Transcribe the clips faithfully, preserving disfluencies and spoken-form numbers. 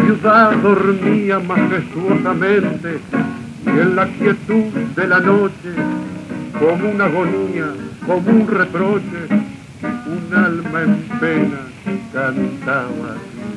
ciudad dormía majestuosamente y en la quietud de la noche, como una agonía, como un reproche, un alma en pena cantaba.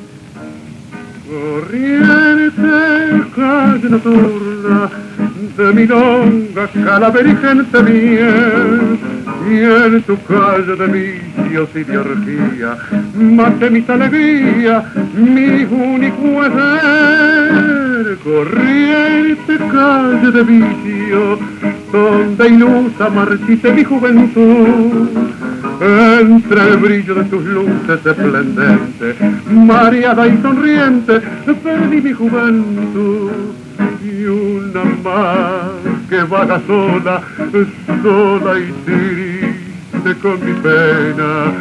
Corriente, calle nocturna, de milonga, calavera y gente miel, y en tu calle de vicios y de orgía, mate mis alegrías, mi único hacer. Corriente, calle de vicio, donde ilusa marchite mi juventud, entre el brillo de tus luces esplendentes, mareada y sonriente, perdí mi juventud. Y una más que vaga sola, sola y triste con mi pena,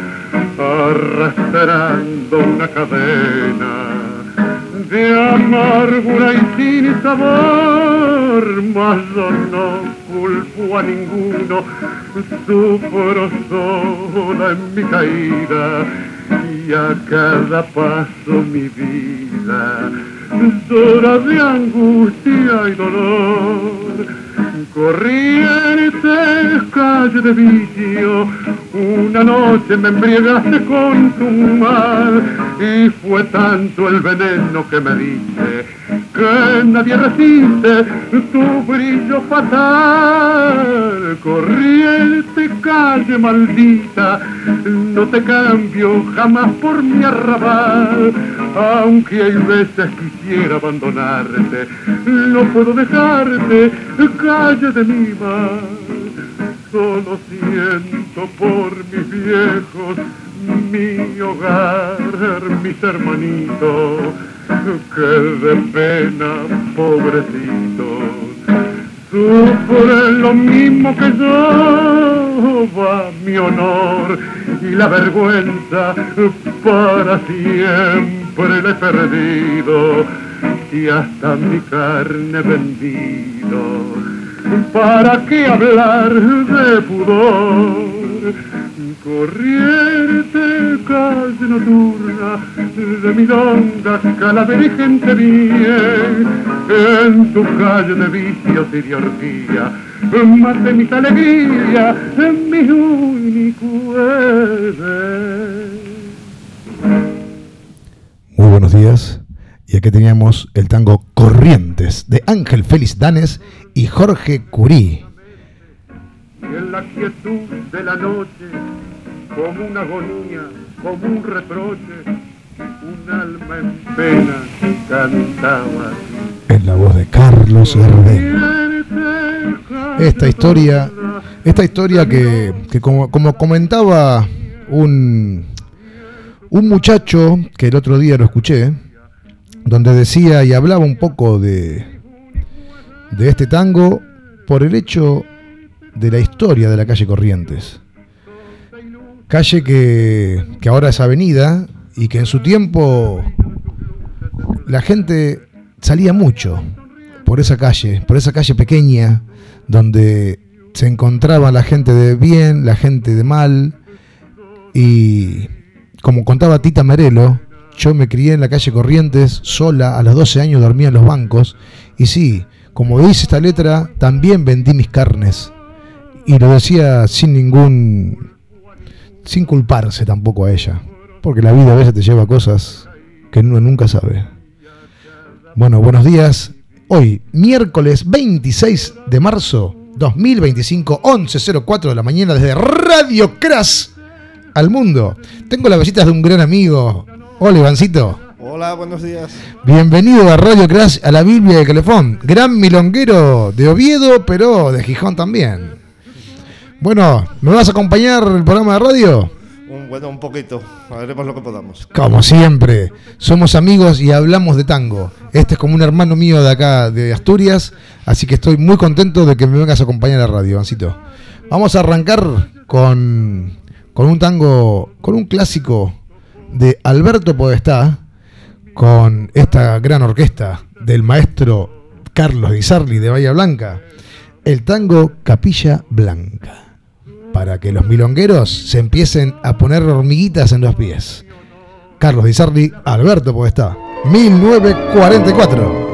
arrastrando una cadena de amargura y sin sabor, mas yo no culpo a ninguno, sufro sola en mi caída, y a cada paso mi vida llora de angustia y dolor. Corriente, calle de vicio, una noche me embriagaste con tu mal, y fue tanto el veneno que me diste que nadie resiste tu brillo fatal. Corriente, calle maldita, no te cambio jamás por mi arrabal, aunque hay veces quisiera abandonarte, no puedo dejarte, calle de mi mal. Solo siento por mis viejos, mi hogar, mis hermanitos, que de pena, pobrecitos, sufren lo mismo que yo. Va mi honor y la vergüenza para siempre la he perdido, y hasta mi carne vendido. ¿Para qué hablar de pudor? Corriente, calle nocturna, de milonga, calavera y gente bien, en tu calle de vicios y de orgía, más de mis alegrías, en mi único deber. Muy buenos días. Y aquí teníamos el tango Corrientes de Ángel Félix Danes y Jorge Curí. Y en la quietud de la noche, como una agonía, como un reproche, un alma en pena cantaba. En la voz de Carlos Gardel. Esta historia, esta historia que, que como, como comentaba un, un muchacho que el otro día lo escuché, donde decía y hablaba un poco de, de este tango por el hecho de la historia de la calle Corrientes. Calle que, que ahora es avenida y que en su tiempo la gente salía mucho por esa calle, por esa calle pequeña donde se encontraba la gente de bien, la gente de mal, y como contaba Tita Merelo, yo me crié en la calle Corrientes, sola, a los doce años dormía en los bancos, y sí, como dice esta letra, también vendí mis carnes, y lo decía sin ningún, sin culparse tampoco a ella, porque la vida a veces te lleva a cosas que uno nunca sabe. Bueno, buenos días, hoy, miércoles veintiséis de marzo, dos mil veinticinco, once cero cuatro de la mañana, desde Radio Crash al mundo. Tengo las visitas de un gran amigo. Hola, Ivancito. Hola, buenos días. Bienvenido a Radio Crash, a la Biblia de Calefón. Gran milonguero de Oviedo, pero de Gijón también. Bueno, ¿me vas a acompañar el programa de radio? Un, bueno, un poquito. Haremos lo que podamos. Como siempre, somos amigos y hablamos de tango. Este es como un hermano mío de acá, de Asturias, así que estoy muy contento de que me vengas a acompañar a la radio, Ivancito. Vamos a arrancar con, con un tango, con un clásico de Alberto Podestá, con esta gran orquesta del maestro Carlos Di Sarli de Bahía Blanca, el tango Capilla Blanca, para que los milongueros se empiecen a poner hormiguitas en los pies. Carlos Di Sarli, Alberto Podestá. mil novecientos cuarenta y cuatro.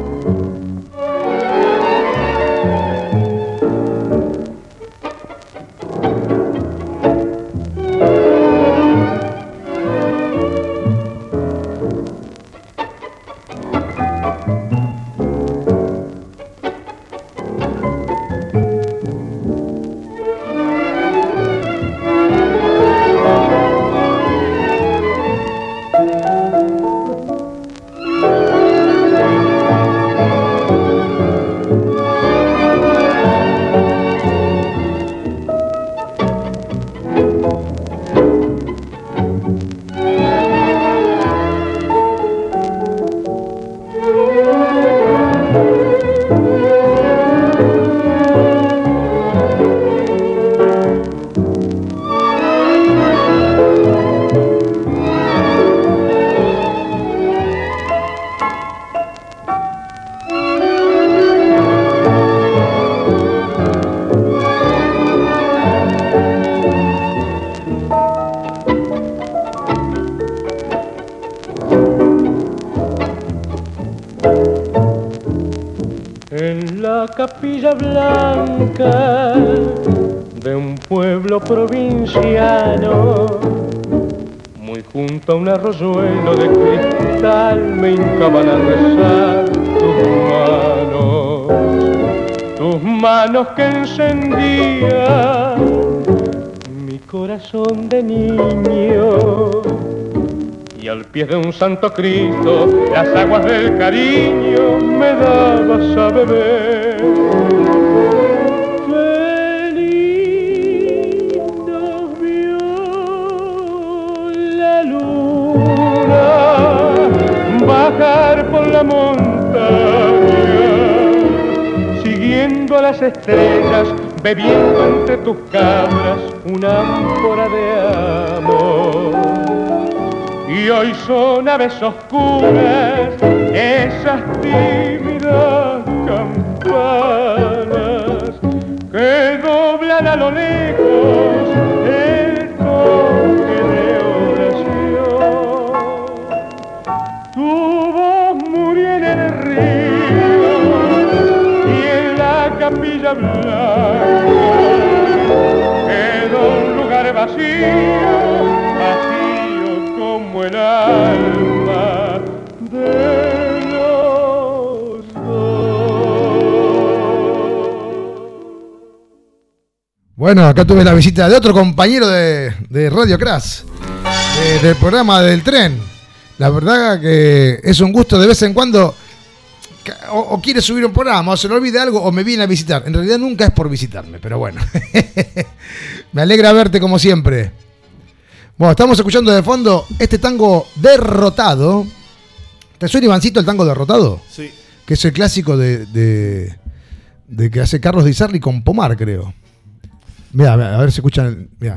Capilla blanca de un pueblo provinciano, muy junto a un arroyuelo de cristal, me hincaban a rezar tus manos, tus manos que encendían mi corazón de niño. Y al pie de un santo Cristo, las aguas del cariño me dabas a beber. Qué lindo vio la luna bajar por la montaña, siguiendo a las estrellas, bebiendo entre tus cabras una ámpora de amor. Y hoy son aves oscuras esas tímidas campanas que doblan a lo lejos el toque de oración. Tu voz murió en el río y en la capilla blanca quedó un lugar vacío, como el alma de los dos. Bueno, acá tuve la visita de otro compañero de, de Radio Crash, eh, del programa del tren. La verdad que es un gusto de vez en cuando, o, o quiere subir un programa, o se le olvida algo, o me viene a visitar. En realidad nunca es por visitarme, pero bueno. Me alegra verte como siempre. Bueno, estamos escuchando de fondo este tango Derrotado. ¿Te suena, Ivancito, el tango Derrotado? Sí. Que es el clásico de, de, de que hace Carlos Di Sarli con Pomar, creo. Mira, a ver si escuchan. Mira.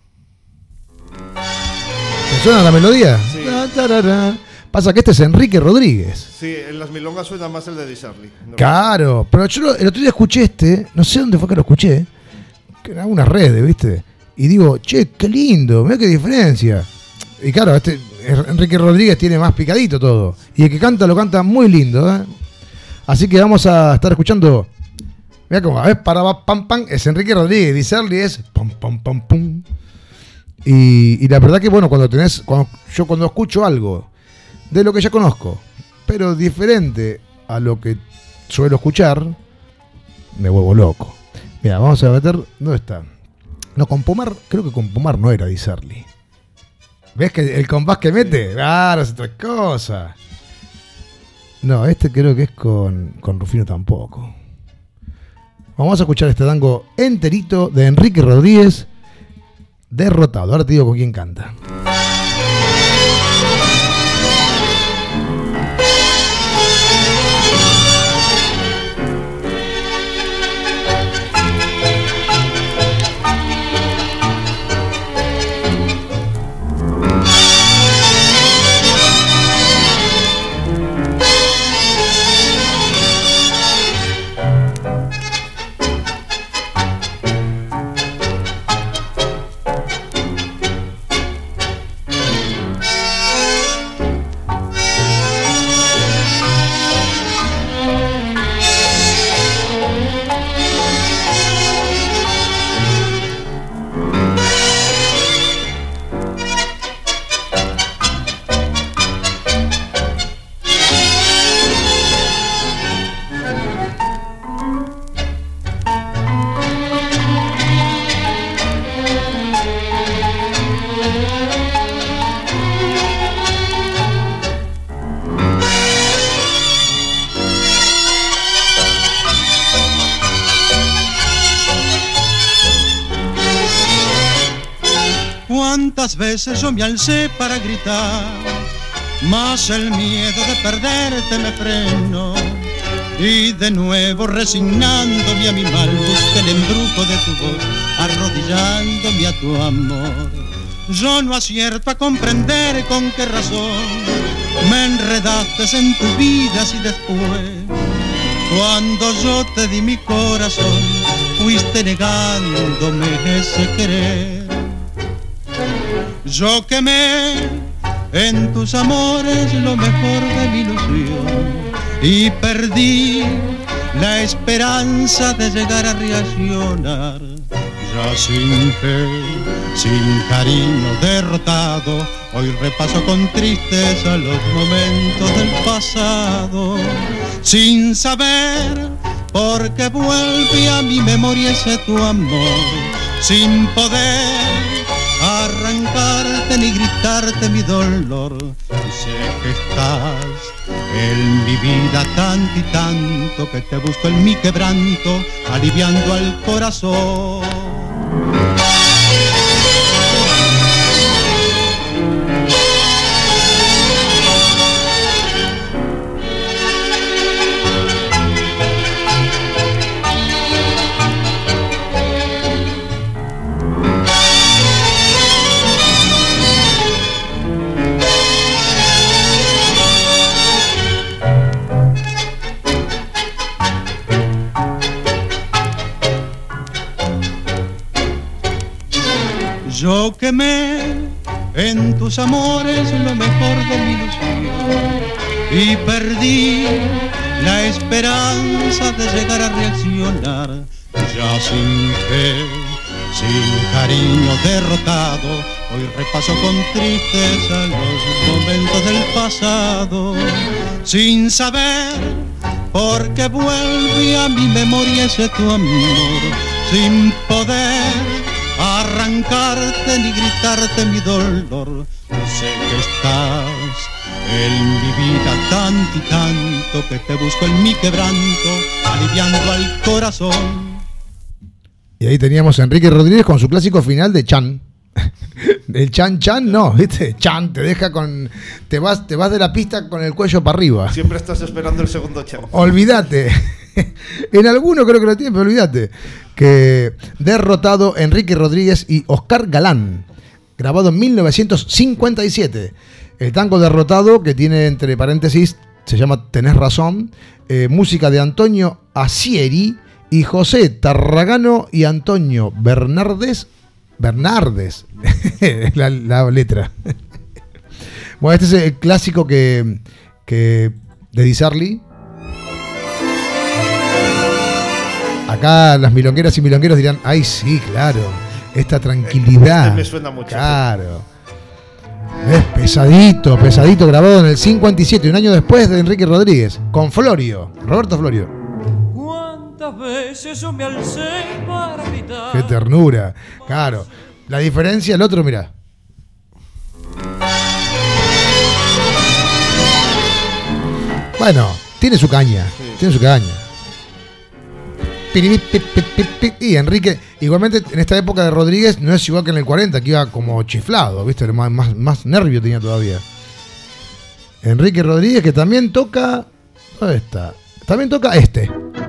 ¿Te suena la melodía? Sí. Pasa que este es Enrique Rodríguez. Sí, en las milongas suena más el de Di Sarli. No, claro, pero yo el otro día escuché este, no sé dónde fue que lo escuché, que en algunas redes, ¿viste? Y digo, che, qué lindo, mirá qué diferencia. Y claro, este Enrique Rodríguez tiene más picadito todo. Y el que canta lo canta muy lindo, ¿eh? Así que vamos a estar escuchando. Mirá cómo, a ver, para pam pam, es Enrique Rodríguez, Di Sarli es pam pam pam pum. Y, y la verdad que bueno, cuando tenés, cuando, yo cuando escucho algo de lo que ya conozco, pero diferente a lo que suelo escuchar, me vuelvo loco. Mira, vamos a meter, ¿dónde está? No, con Pomar, creo que con Pomar no era Di Sarli. ¿Ves que el compás que mete? Claro, es otra cosa. No, este creo que es con, con Rufino tampoco. Vamos a escuchar este tango enterito de Enrique Rodríguez, Derrotado. Ahora te digo con quién canta. Cuántas veces yo me alcé para gritar, mas el miedo de perderte me frenó. Y de nuevo resignándome a mi mal, busqué el embrujo de tu voz, arrodillándome a tu amor. Yo no acierto a comprender con qué razón me enredaste en tu vida si después, cuando yo te di mi corazón, fuiste negándome ese querer. Yo quemé en tus amores lo mejor de mi ilusión y perdí la esperanza de llegar a reaccionar. Ya sin fe, sin cariño, derrotado, hoy repaso con tristeza los momentos del pasado, sin saber por qué vuelve a mi memoria ese tu amor, sin poder arrancarte ni gritarte mi dolor. Sé que estás en mi vida tanto y tanto que te busco en mi quebranto, aliviando al corazón. Yo quemé en tus amores lo mejor de mi ilusión y perdí la esperanza de llegar a reaccionar. Ya sin fe, sin cariño, derrotado, hoy repaso con tristeza los momentos del pasado, sin saber por qué vuelve a mi memoria ese tu amor, sin poder arrancarte ni gritarte mi dolor. Sé que estás en mi vida tanto y tanto que te busco en mi quebranto, aliviando al corazón. Y ahí teníamos a Enrique Rodríguez con su clásico final de Chan. El Chan Chan no, ¿viste? Chan te deja con... Te vas, te vas de la pista con el cuello para arriba. Siempre estás esperando el segundo Chan. Olvídate. En alguno creo que lo tiene, pero olvídate. Que derrotado Enrique Rodríguez y Oscar Galán, grabado en mil novecientos cincuenta y siete. El tango Derrotado, que tiene entre paréntesis, se llama Tenés Razón, eh, música de Antonio Asieri y José Tarragano y Antonio Bernardes. Bernardes, la, la letra. Bueno, este es el clásico que, que de Di Sarli. Acá las milongueras y milongueros dirán, ay sí, claro, esta tranquilidad. Este me suena mucho. Claro. Es pesadito, pesadito, grabado en el cincuenta y siete, un año después de Enrique Rodríguez, con Florio, Roberto Florio. ¿Cuántas veces yo me alcé para gritar? Qué ternura, claro. La diferencia, el otro, mirá. Bueno, tiene su caña, sí. tiene su caña. Y Enrique, igualmente en esta época de Rodríguez no es igual que en el cuarenta, que iba como chiflado, ¿viste? Más, más, más nervio tenía todavía. Enrique Rodríguez, que también toca... ¿Dónde está? También toca este.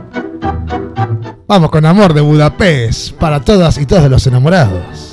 Vamos con Amor de Budapest, para todas y todos los enamorados.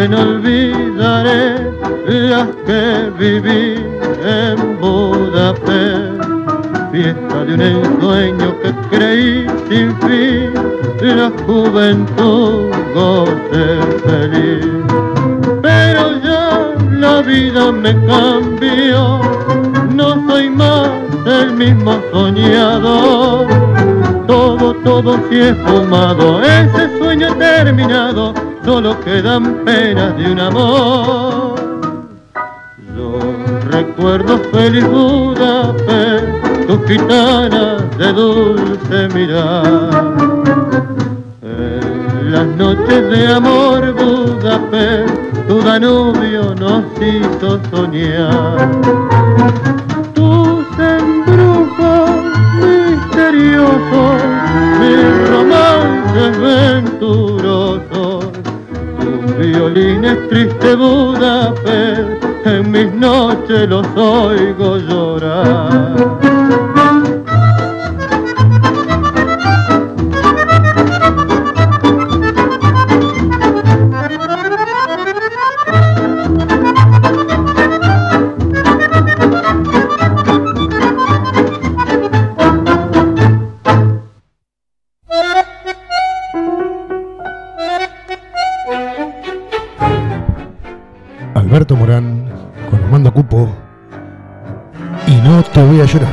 que no olvidaré las que viví en Budapest. Fiesta de un ensueño que creí sin fin, la juventud goce feliz. Pero ya la vida me cambió, no soy más el mismo soñador. Todo, todo se ha esfumado, ese sueño terminado, solo quedan penas de un amor. Yo recuerdo feliz Budapest, tu gitana de dulce mirar. En las noches de amor Budapest, tu Danubio nos hizo soñar. Tus embrujos misteriosos, mis romances venturosos, tus violines triste Budapest, en mis noches los oigo llorar. Alberto Morán con Armando Cupo y No te voy a llorar.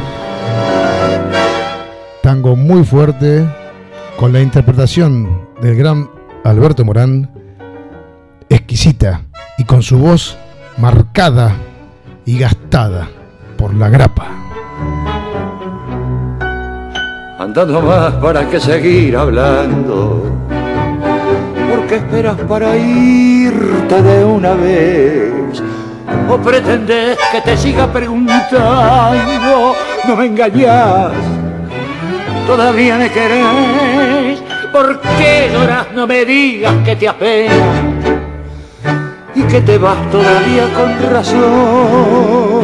Tango muy fuerte con la interpretación del gran Alberto Morán, exquisita y con su voz marcada y gastada por la grapa. Anda nomás, para qué seguir hablando, porque esperas para irte de una vez, o pretendes que te siga preguntando. No me engañas, todavía me querés. ¿Por qué lloras? No me digas que te apena y que te vas todavía con razón.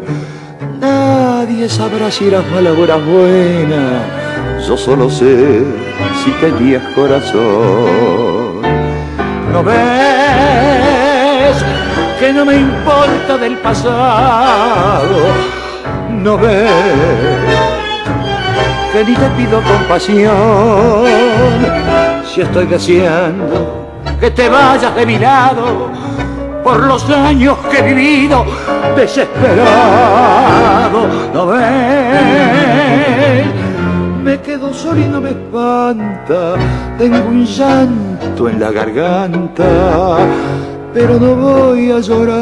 Nadie sabrá si eras mala o eras buena, yo solo sé si tenías corazón. ¿No ves que no me importa del pasado? ¿No ves que ni te pido compasión? Si estoy deseando que te vayas de mi lado, por los años que he vivido desesperado. ¿No ves? Me quedo solo y no me espanta, tengo un llanto en la garganta, pero no voy a llorar.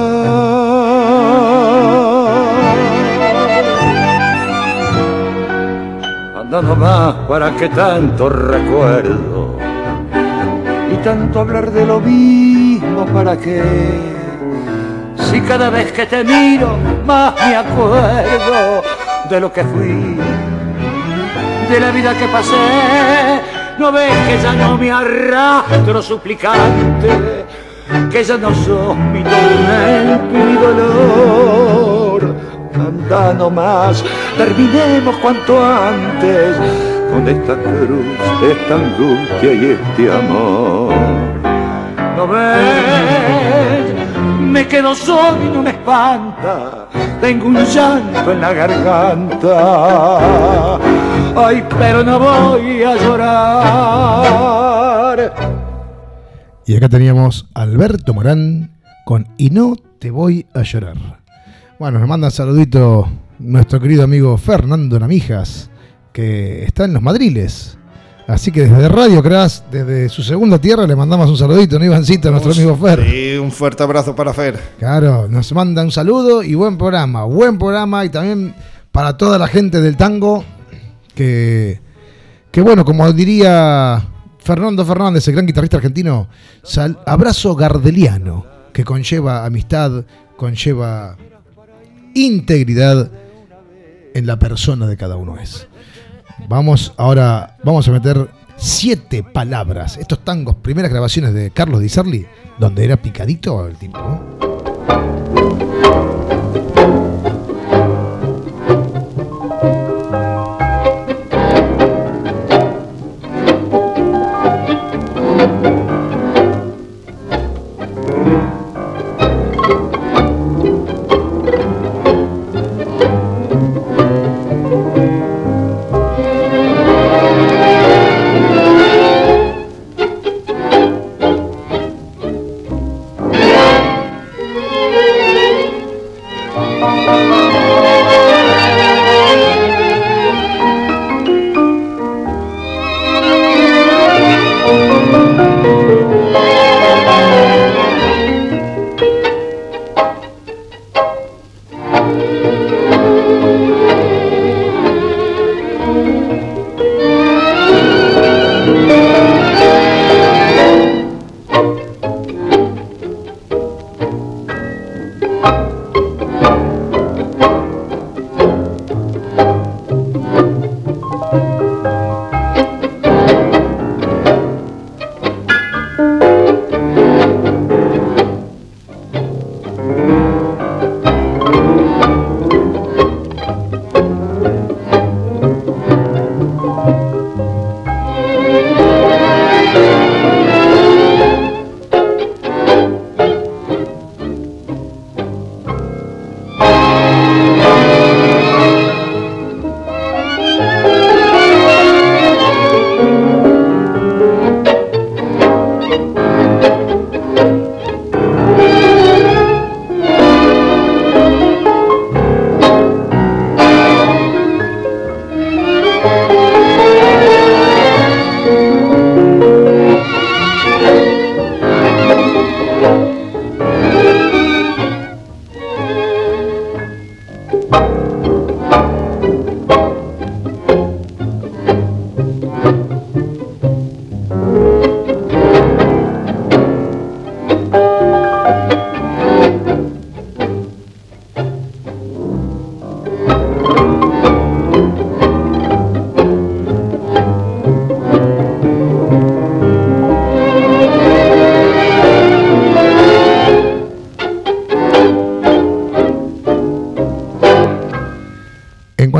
Anda nomás, para qué tanto recuerdo y tanto hablar de lo mismo, para qué, si cada vez que te miro más me acuerdo de lo que fui, de la vida que pasé. ¿No ves que ya no me arrastro suplicante, que ya no sos mi tormento y mi dolor? Anda nomás, terminemos cuanto antes con esta cruz, esta angustia y este amor. ¿No ves? Me quedo solo y no me espanta, tengo un llanto en la garganta. Ay, pero no voy a llorar. Y acá teníamos Alberto Morán con Y no te voy a llorar. Bueno, nos manda un saludito nuestro querido amigo Fernando Namijas, que está en Los Madriles. Así que desde Radio Crash, desde su segunda tierra, le mandamos un saludito, ¿no, Ivancito, a nuestro amigo Fer? Sí, un fuerte abrazo para Fer. Claro, nos manda un saludo y buen programa, buen programa, y también para toda la gente del tango, que, que bueno, como diría Fernando Fernández, el gran guitarrista argentino, sal, abrazo gardeliano, que conlleva amistad, conlleva integridad en la persona de cada uno es. Vamos ahora, vamos a meter siete palabras. Estos tangos, primeras grabaciones de Carlos Di Sarli, donde era picadito el tipo, ¿no?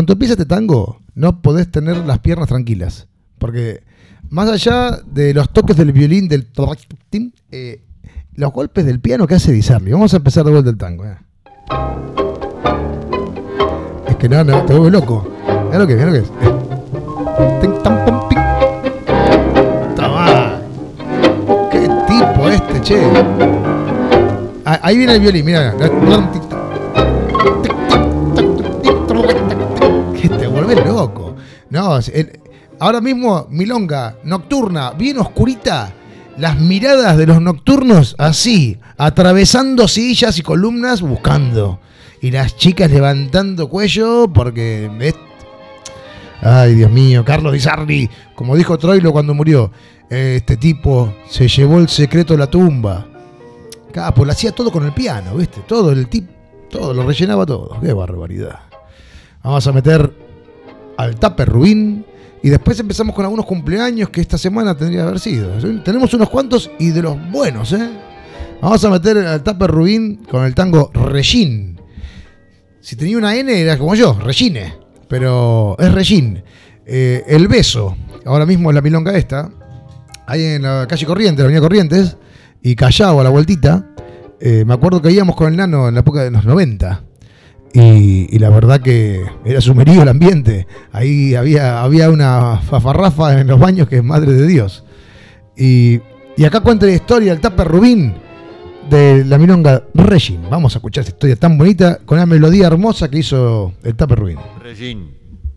cuanto empieza este tango, no podés tener las piernas tranquilas. Porque más allá de los toques del violín, del eh, los golpes del piano que hace Di Sarli. Vamos a empezar de vuelta el tango. Eh. Es que no, no, te vuelve loco. Mira lo que es, mira lo que es. Toma. Qué tipo este, che. Ahí viene el violín, mira. Que te vuelve loco. No, el, ahora mismo milonga nocturna, bien oscurita. Las miradas de los nocturnos así, atravesando sillas y columnas buscando. Y las chicas levantando cuello porque... Es... Ay, Dios mío, Carlos Di Sarli, como dijo Troilo cuando murió, este tipo se llevó el secreto de la tumba. Capo, lo hacía todo con el piano, ¿viste? Todo, el tipo, todo, lo rellenaba todo. Qué barbaridad. Vamos a meter al Tupper Rubín. Y después empezamos con algunos cumpleaños que esta semana tendría que haber sido. Tenemos unos cuantos y de los buenos, ¿eh? Vamos a meter al Tupper Rubín con el tango Regine. Si tenía una N era como yo, Regine. Pero es Regine. Eh, el beso. Ahora mismo en la milonga esta. Ahí en la calle Corrientes, la avenida Corrientes. Y Callao a la vueltita. Eh, me acuerdo que íbamos con el Nano en la época de los noventa. Y, y la verdad que era sumerío el ambiente. Ahí había, había una fafarrafa en los baños que es madre de Dios. Y, y acá cuenta la historia del Tupper Rubín de la milonga Regine. Vamos a escuchar esta historia tan bonita con la melodía hermosa que hizo el Tupper Rubín. Regine,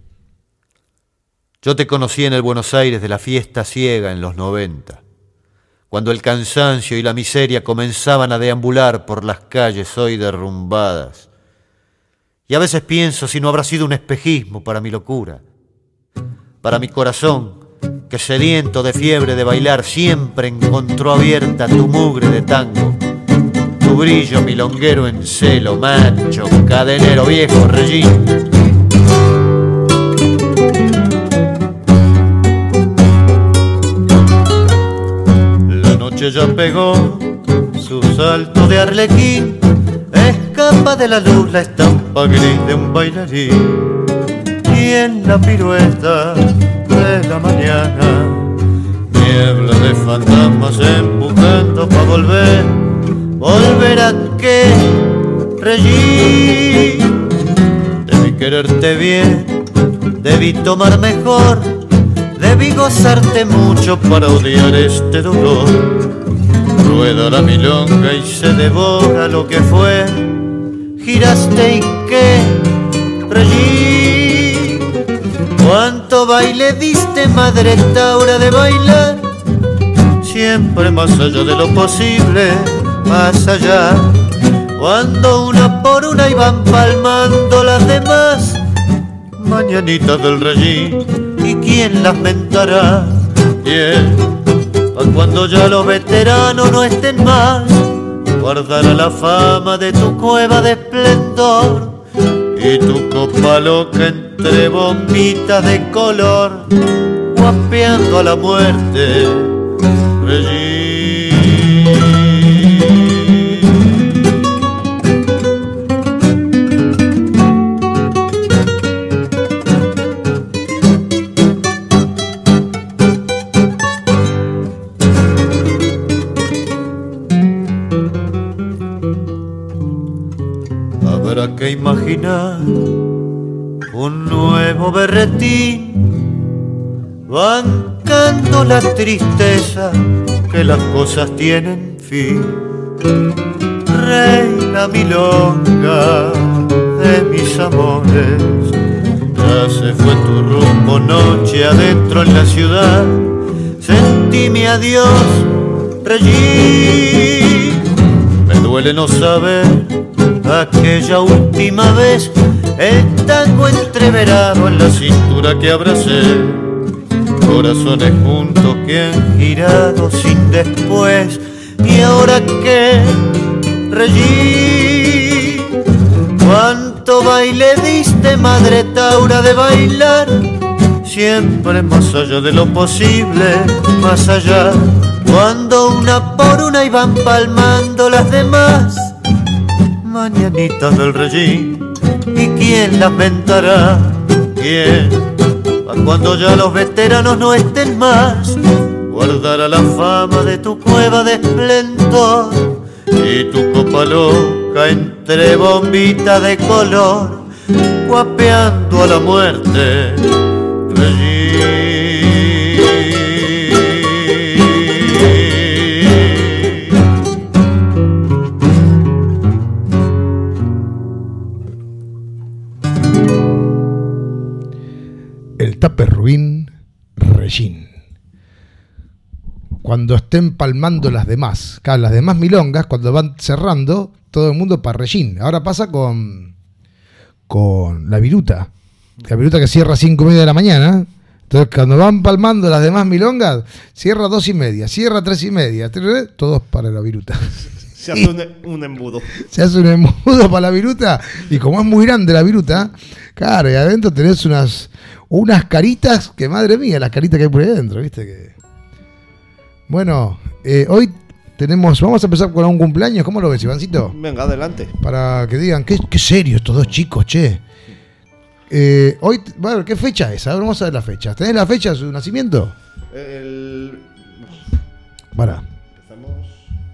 yo te conocí en el Buenos Aires de la fiesta ciega en los noventa, cuando el cansancio y la miseria comenzaban a deambular por las calles hoy derrumbadas. Y a veces pienso si no habrá sido un espejismo para mi locura, para mi corazón, que sediento de fiebre de bailar siempre encontró abierta tu mugre de tango, tu brillo milonguero en celo, macho, cadenero viejo, Regine. La noche ya pegó su salto de arlequín, escapa de la luz la estampa gris de un bailarín, y en la pirueta de la mañana, niebla de fantasmas empujando pa' volver, volver a qué, Regine. Debí quererte bien, debí tomar mejor, debí gozarte mucho para odiar este dolor. Rueda la milonga y se devora lo que fue. Giraste y qué, Regine. Cuánto baile diste, madre Taura, de bailar. Siempre más allá de lo posible, más allá. Cuando una por una iban palmando las demás. Mañanitas del Regine, ¿y quién las mentará? ¿Quién? Cuando ya los veteranos no estén más, guardará la fama de tu cueva de esplendor y tu copa loca entre bombitas de color, guapeando a la muerte, Regine. Habrá que imaginar un nuevo berretín, bancando la tristeza que las cosas tienen fin. Reina milonga de mis amores, ya se fue tu rumbo noche adentro en la ciudad. Sentí mi adiós, Regine. Me duele no saber aquella última vez, el tango entreverado en la cintura que abracé, corazones juntos que han girado sin después. Y ahora qué, Regine, cuánto baile diste, madre Taura, de bailar siempre más allá de lo posible, más allá. Cuando una por una iban palmando las demás. Mañanitas del Regine, ¿y quién las mentará? ¿Quién, pa' cuando ya los veteranos no estén más, guardará la fama de tu cueva de esplendor y tu copa loca entre bombitas de color, guapeando a la muerte? El Tape Ruin, Regín. Cuando estén palmando las demás, claro, las demás milongas, cuando van cerrando, todo el mundo para Regín. Ahora pasa con, con la viruta. La viruta que cierra a cinco y media de la mañana. Entonces, cuando van palmando las demás milongas, cierra dos y media, cierra tres y media, todos para la viruta. Se hace un, un embudo. Se hace un embudo para la viruta. Y como es muy grande la viruta, claro, y adentro tenés unas, unas caritas que, madre mía, las caritas que hay por ahí adentro, ¿viste? Que... Bueno, eh, hoy tenemos, vamos a empezar con un cumpleaños. ¿Cómo lo ves, Ivancito? Venga, adelante. Para que digan, qué, qué serio estos dos chicos, che. Eh, hoy, bueno, ¿qué fecha es? A ver, vamos a ver la fecha. ¿Tenés la fecha de su nacimiento? El... Para. Empezamos.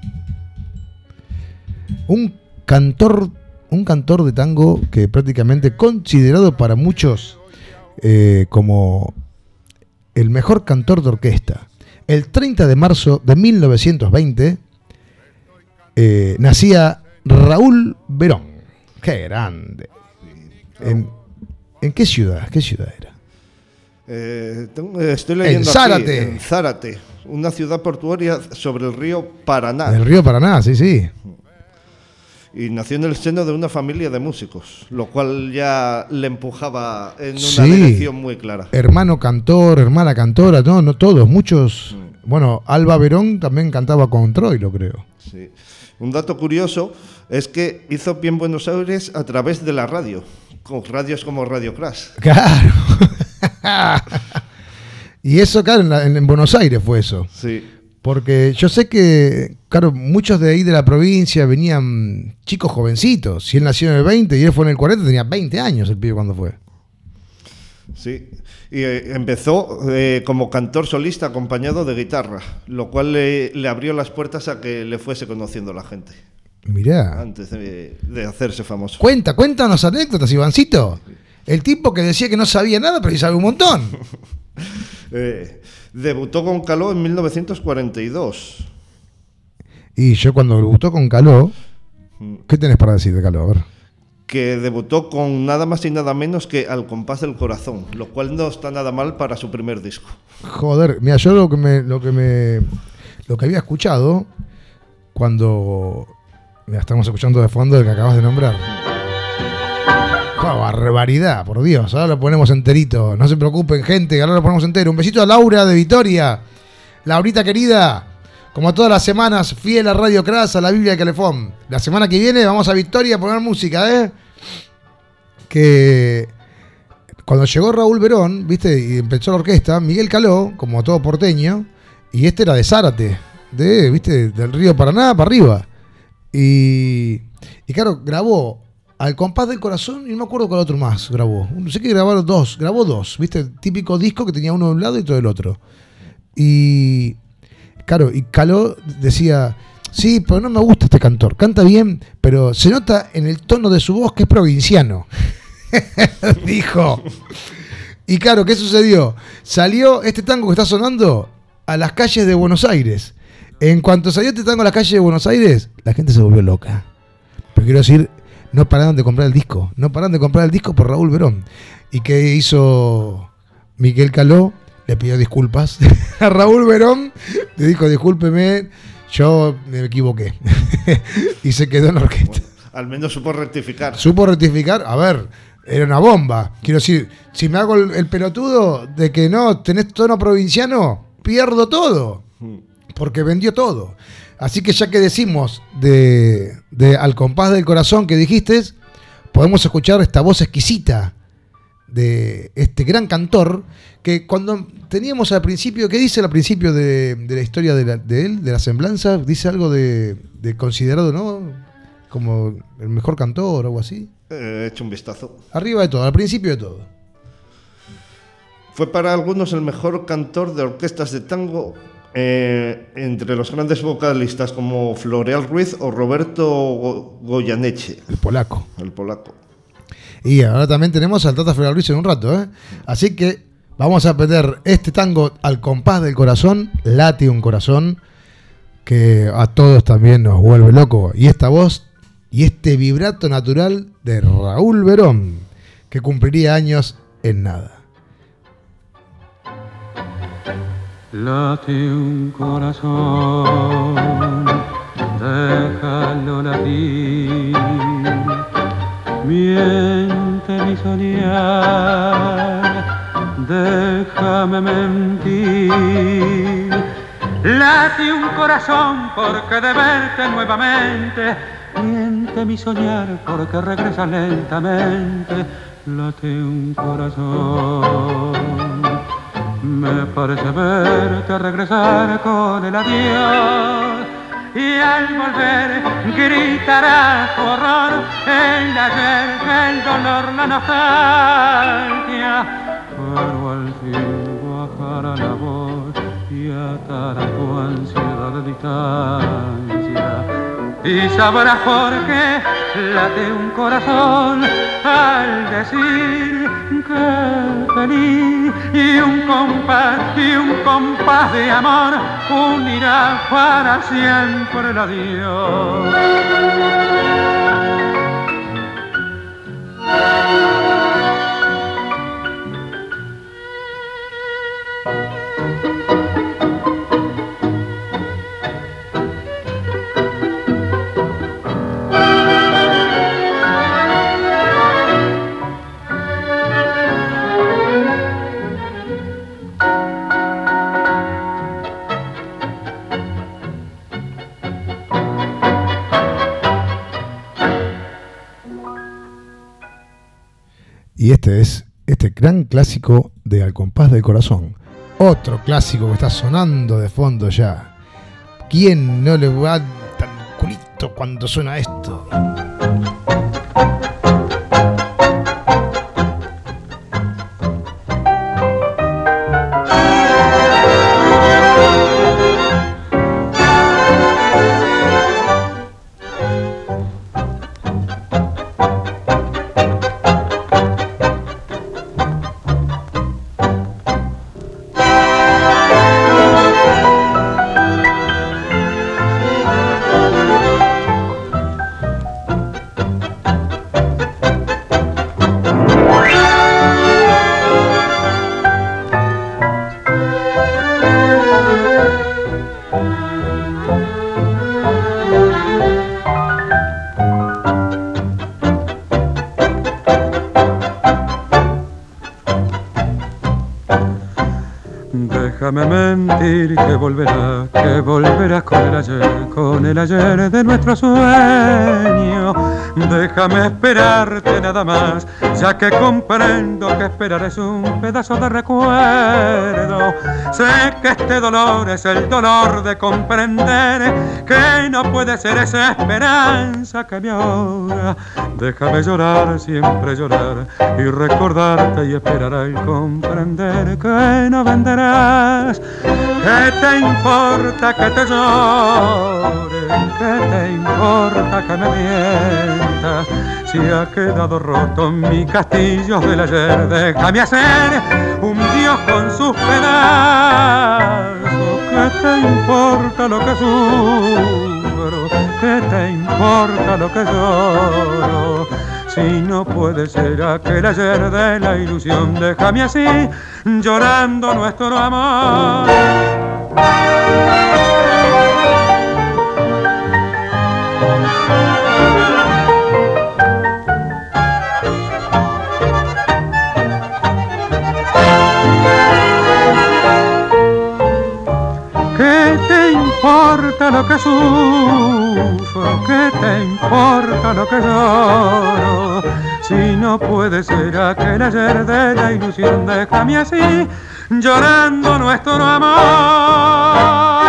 Un cantor, un cantor de tango que prácticamente considerado para muchos eh, como el mejor cantor de orquesta. El treinta de marzo de mil novecientos veinte eh, nacía Raúl Verón. ¡Qué grande! En, ¿En qué ciudad? ¿Qué ciudad era? Eh, tengo, estoy leyendo en Zárate. Aquí, en Zárate, una ciudad portuaria sobre el río Paraná. El río Paraná, sí, sí. Y nació en el seno de una familia de músicos, lo cual ya le empujaba en una sí. dirección muy clara. Hermano cantor, hermana cantora, no, no todos, muchos. Mm. Bueno, Alba Verón también cantaba con Troilo, creo. Sí. Un dato curioso es que hizo pie en Buenos Aires a través de la radio, con radios como Radio Crash. Claro. Y eso, claro, en, la, en, en Buenos Aires fue eso. Sí. Porque yo sé que, claro, muchos de ahí de la provincia venían chicos jovencitos. Si él nació en el veinte y él fue en el cuarenta, tenía veinte años el pibe cuando fue. Sí, y eh, empezó eh, como cantor solista acompañado de guitarra, lo cual le, le abrió las puertas a que le fuese conociendo la gente. Mirá. Antes de, de hacerse famoso. Cuenta, cuéntanos anécdotas, Ivancito. El tipo que decía que no sabía nada, pero sí sabe un montón. eh, debutó con Caló en mil novecientos cuarenta y dos. Y yo cuando debutó con Caló, ¿qué tenés para decir de Caló? A ver. Que debutó con nada más y nada menos que Al compás del corazón, lo cual no está nada mal para su primer disco. Joder, mira, yo lo que me, lo que me, lo que había escuchado cuando, mira, estamos escuchando de fondo el que acabas de nombrar. ¡Oh, barbaridad, por Dios! Ahora lo ponemos enterito. No se preocupen, gente, ahora lo ponemos entero. Un besito a Laura de Vitoria. Laurita querida, como todas las semanas, fiel a Radio Crash, a la Biblia de Calefón. La semana que viene vamos a Victoria a poner música, ¿eh? Que cuando llegó Raúl Verón, ¿viste? Y empezó la orquesta, Miguel Caló, como todo porteño, y este era de Zárate, de, ¿viste? Del río Paraná para arriba. Y, y claro, grabó Al compás del corazón y no me acuerdo cuál otro más grabó. No sé qué grabaron dos, grabó dos, ¿viste? El típico disco que tenía uno de un lado y todo del otro. Y claro, y Caló decía, sí, pero no me gusta este cantor, canta bien, pero se nota en el tono de su voz que es provinciano. Dijo. Y claro, ¿qué sucedió? Salió este tango que está sonando a las calles de Buenos Aires. En cuanto salió este tango a las calles de Buenos Aires, la gente se volvió loca. Pero quiero decir, no pararon de comprar el disco. No pararon de comprar el disco por Raúl Verón. ¿Y qué hizo Miguel Caló? Le pidió disculpas a Raúl Verón. Le dijo, discúlpeme, yo me equivoqué. Y se quedó en la orquesta. Bueno, al menos supo rectificar. Supo rectificar. A ver, era una bomba. Quiero decir, si me hago el, el pelotudo de que no tenés tono provinciano, pierdo todo. Porque vendió todo. Así que ya que decimos de, de Al compás del corazón que dijiste, podemos escuchar esta voz exquisita de este gran cantor que cuando teníamos al principio, ¿qué dice al principio de, de la historia de, la, de él, de la semblanza? Dice algo de, de considerado, ¿no? Como el mejor cantor o algo así. He hecho un vistazo. Arriba de todo, al principio de todo. Fue para algunos el mejor cantor de orquestas de tango eh, entre los grandes vocalistas como Floreal Ruiz o Roberto Goyeneche. El polaco. El polaco. Y ahora también tenemos al Tata Floreal Ruiz en un rato, ¿eh? Así que vamos a aprender este tango al compás del corazón, Late un corazón, que a todos también nos vuelve loco. Y esta voz y este vibrato natural de Raúl Verón, que cumpliría años en nada. Late un corazón, déjalo latir, miente mi soñar, déjame mentir. Late un corazón porque de verte nuevamente, miente mi soñar porque regresa lentamente. Late un corazón. Me parece verte regresar con el adiós y al volver gritará tu horror, el ayer, el dolor, la nostalgia, pero al fin bajará la voz y atará tu ansiedad de distancia. Y sabrás por qué late un corazón al decir que feliz, y un compás, y un compás de amor unirá para siempre el adiós. Y este es este gran clásico de Al compás del corazón. Otro clásico que está sonando de fondo ya. ¿Quién no le va tan culito cuando suena esto? Déjame mentir que volverás, que volverás con el ayer, con el ayer de nuestro sueño. Déjame esperarte nada más, ya que comprendo que esperar es un pedazo de recuerdo. Sé que este dolor es el dolor de comprender que no puede ser esa esperanza que me ahoga. Déjame llorar, siempre llorar, y recordarte y esperar al comprender que no venderás. ¿Qué te importa que te llore? ¿Qué te importa que me mientas? Si ha quedado roto mi castillo del ayer, déjame hacer un dios con sus pedazos. ¿Qué te importa lo que sufro? ¿Qué te importa lo que lloro? Si no puede ser aquel ayer de la ilusión, déjame así, llorando nuestro amor. ¿Qué te importa lo que sufro? ¿Qué te importa lo que lloro? Si no puede ser aquel ayer de la ilusión, déjame así, llorando nuestro amor.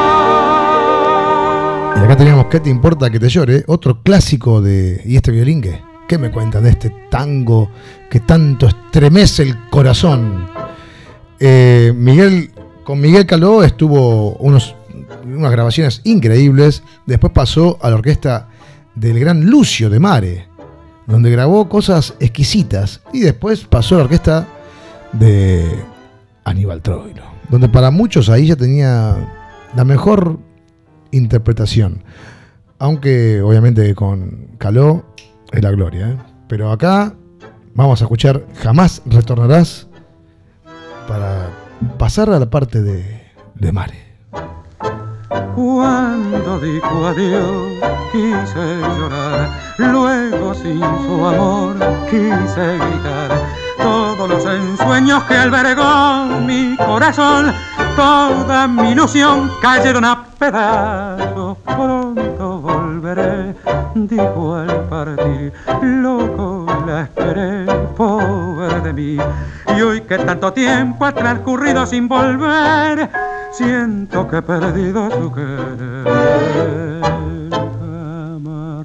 Y acá teníamos ¿Qué te importa que te llore? Otro clásico de... ¿Y este violín qué? ¿Qué me cuentan de este tango que tanto estremece el corazón? Eh, Miguel, con Miguel Caló estuvo unos, unas grabaciones increíbles. Después pasó a la orquesta del gran Lucio de Mare, donde grabó cosas exquisitas. Y después pasó a la orquesta de Aníbal Troilo, donde para muchos ahí ya tenía la mejor interpretación. Aunque obviamente con Caló es la gloria, ¿eh? Pero acá vamos a escuchar Jamás Retornarás para pasar a la parte de, de Mare. Cuando dijo adiós quise llorar, luego sin su amor quise gritar. Todos los ensueños que albergó mi corazón, toda mi ilusión cayeron a pedazos. Pronto volveré, dijo al partir, loco la esperé, pobre de mí. Y hoy que tanto tiempo ha transcurrido sin volver, siento que he perdido su querer. Jamás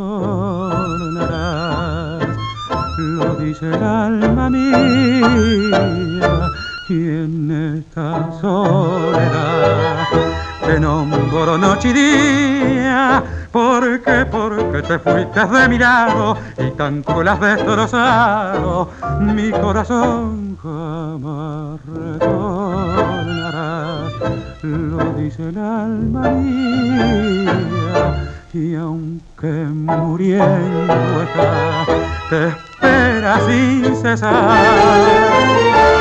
retornarás, lo dice el alma mía, y en esta soledad te nombro noche y día. ¿Por qué? Porque te fuiste de mi lado y tan cruel has destrozado mi corazón. Jamás retornarás, lo dice el alma mía, y aunque muriendo está, te espera sin cesar.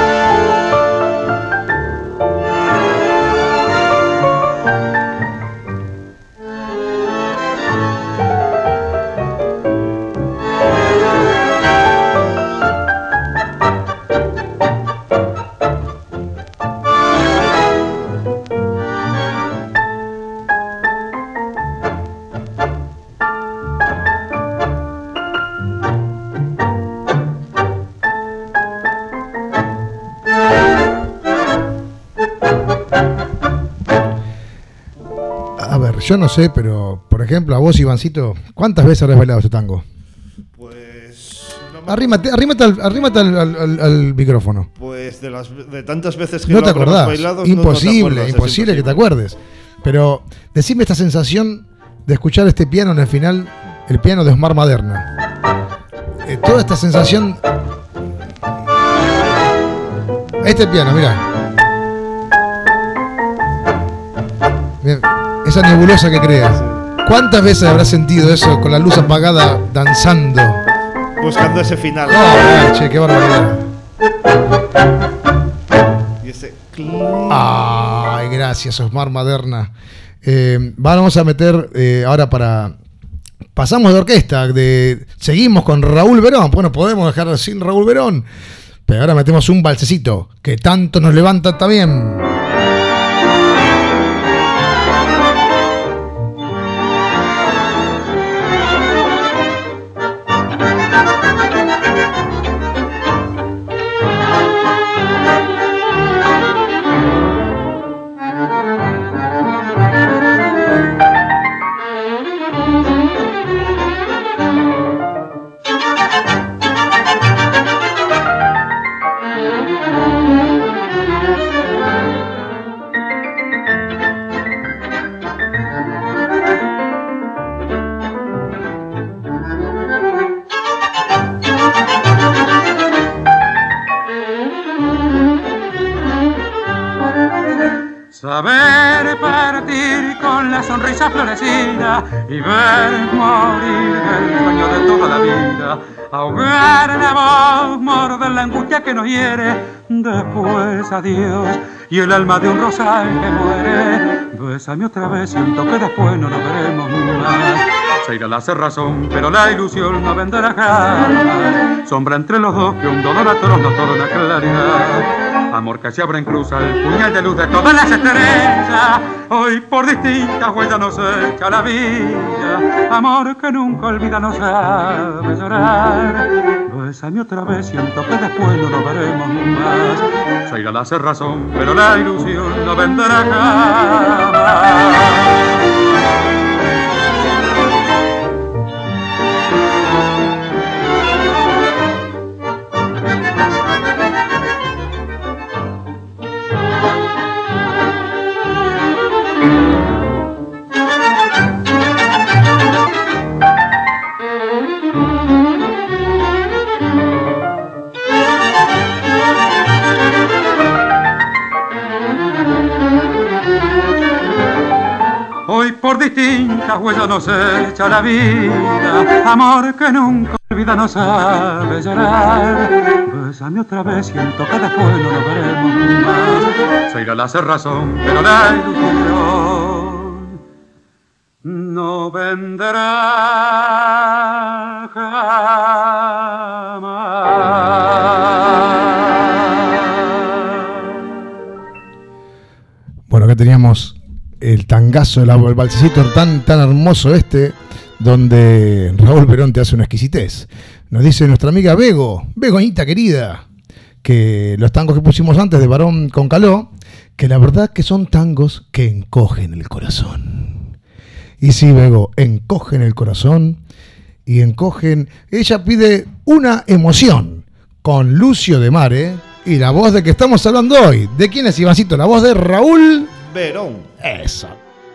Yo no sé, pero por ejemplo, a vos, Ivancito, ¿cuántas veces habrás bailado este tango? Pues. No me... Arrímate, arrímate, al, arrímate al, al, al, al micrófono. Pues de las de tantas veces que no lo te acordás. bailado, imposible, no, no te acuerdas, imposible, imposible que te acuerdes. Pero decime esta sensación de escuchar este piano en el final, el piano de Osmar Maderna. Eh, toda esta sensación. Este piano, mirá. Bien. Esa nebulosa que crea. ¿Cuántas veces habrás sentido eso con la luz apagada danzando? Buscando ese final. Oh, che, qué barbaridad. Y ese... Ay, gracias, Osmar Maderna. Eh, vamos a meter eh, ahora para... Pasamos de orquesta, de... seguimos con Raúl Verón. Bueno, podemos dejar sin Raúl Verón. Pero ahora metemos un balsecito que tanto nos levanta también. Saber partir con la sonrisa florecida y ver morir el sueño de toda la vida, ahogar la voz, morder la angustia que nos hiere, después adiós y el alma de un rosal que muere. Bésame otra vez, siento que después no nos veremos más. Se irá la cerrazón, pero la ilusión no vendrá jamás. Sombra entre los dos que un dolor a todos nos torna claridad. Amor que se abre en cruz al puñal de luz de todas las estrellas. Hoy por distintas huellas nos echa la vida. Amor que nunca olvida, no sabe llorar. Bésame otra vez, siento que después no nos veremos más. Se irá la cerrazón, pero la ilusión no vendrá jamás. por distintas huellas nos echa la vida, amor que nunca olvida no sabe llorar. Bésame otra vez, siento que después no lo veremos más. Se irá la cerrazón, pero la ilusión no vendrá jamás. Bueno, acá teníamos el tangazo, el, el balsecito tan, tan hermoso este, donde Raúl Verón te hace una exquisitez. Nos dice nuestra amiga Bego, Begoñita querida, que los tangos que pusimos antes de Varón con Caló, que la verdad que son tangos que encogen el corazón. Y sí, Bego, encogen el corazón y encogen... Ella pide una emoción con Lucio de Mare y la voz de que estamos hablando hoy. ¿De quién es, Ivancito? La voz de Raúl Verón. Eso.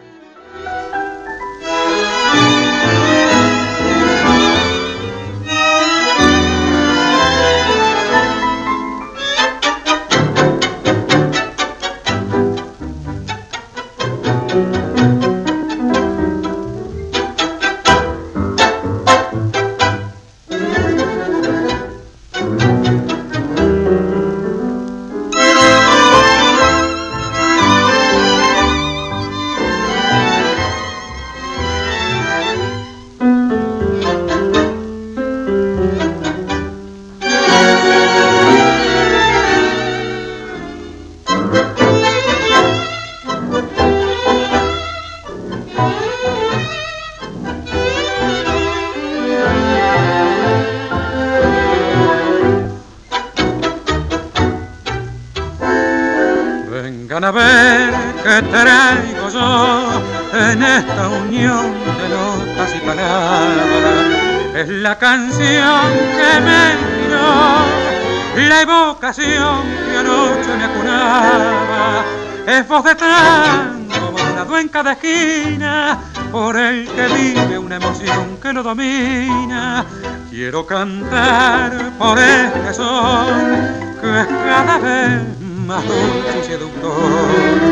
A ver qué traigo yo en esta unión de notas y palabras. Es la canción que me miró, la evocación que anoche me acunaba. Es voz de tango, morado en cada esquina, por el que vive una emoción que lo domina. Quiero cantar por este sol que es cada vez más dulce y seductor.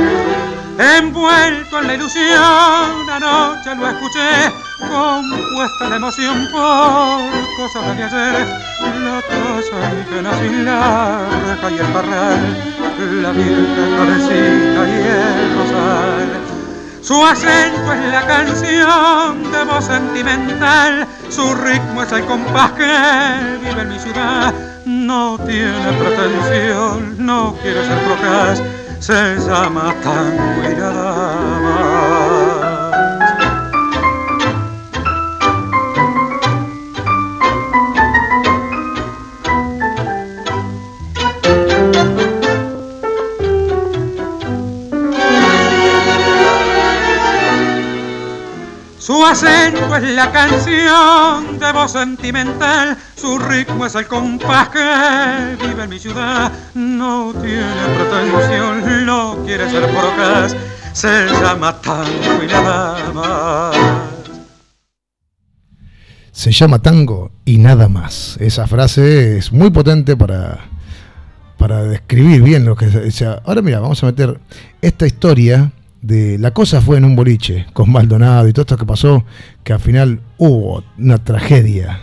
Envuelto en la ilusión, anoche lo escuché, compuesta la emoción por cosas de ayer. La taza llena sin la reja y el parral, la vieja cabecita y el rosal. Su acento es la canción de voz sentimental, su ritmo es el compás que vive en mi ciudad. No tiene pretensión, no quiere ser procaz, se llama tango y nada más. Su acento es la canción de voz sentimental, su ritmo es el compás que vive en mi ciudad. No tiene pretensión, no quiere ser procaz, se llama tango y nada más. Se llama tango y nada más. Esa frase es muy potente para, para describir bien lo que es. O sea, ahora mira, vamos a meter esta historia de La cosa fue en un boliche con Maldonado y todo esto que pasó, que al final hubo una tragedia.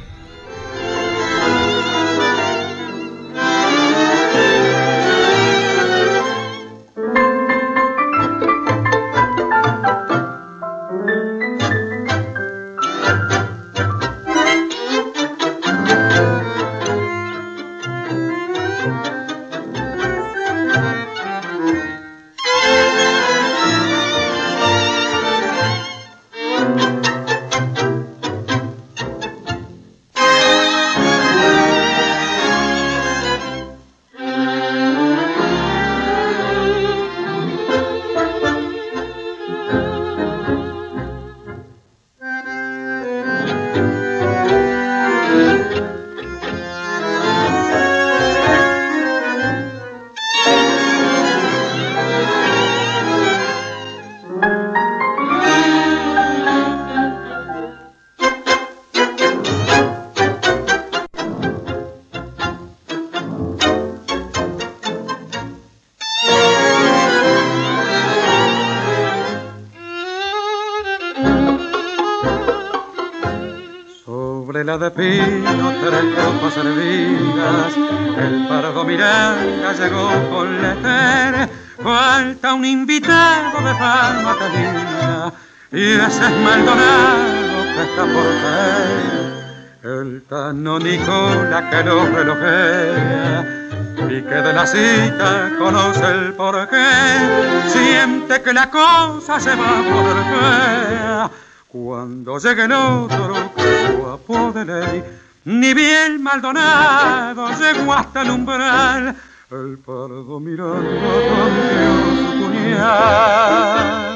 vela de pino, tres copas servidas, el pardo Miranda llegó con leter, falta un invitado de fama tenida, y ese es Maldonado que está por caer. El Tano Nicola que lo relojea y que de la cita conoce el porqué, siente que la cosa se va a poner fea cuando llegue el otro que guapo de ley. Ni bien Maldonado llegó hasta el umbral, el pardo mirando tanteó su puñal.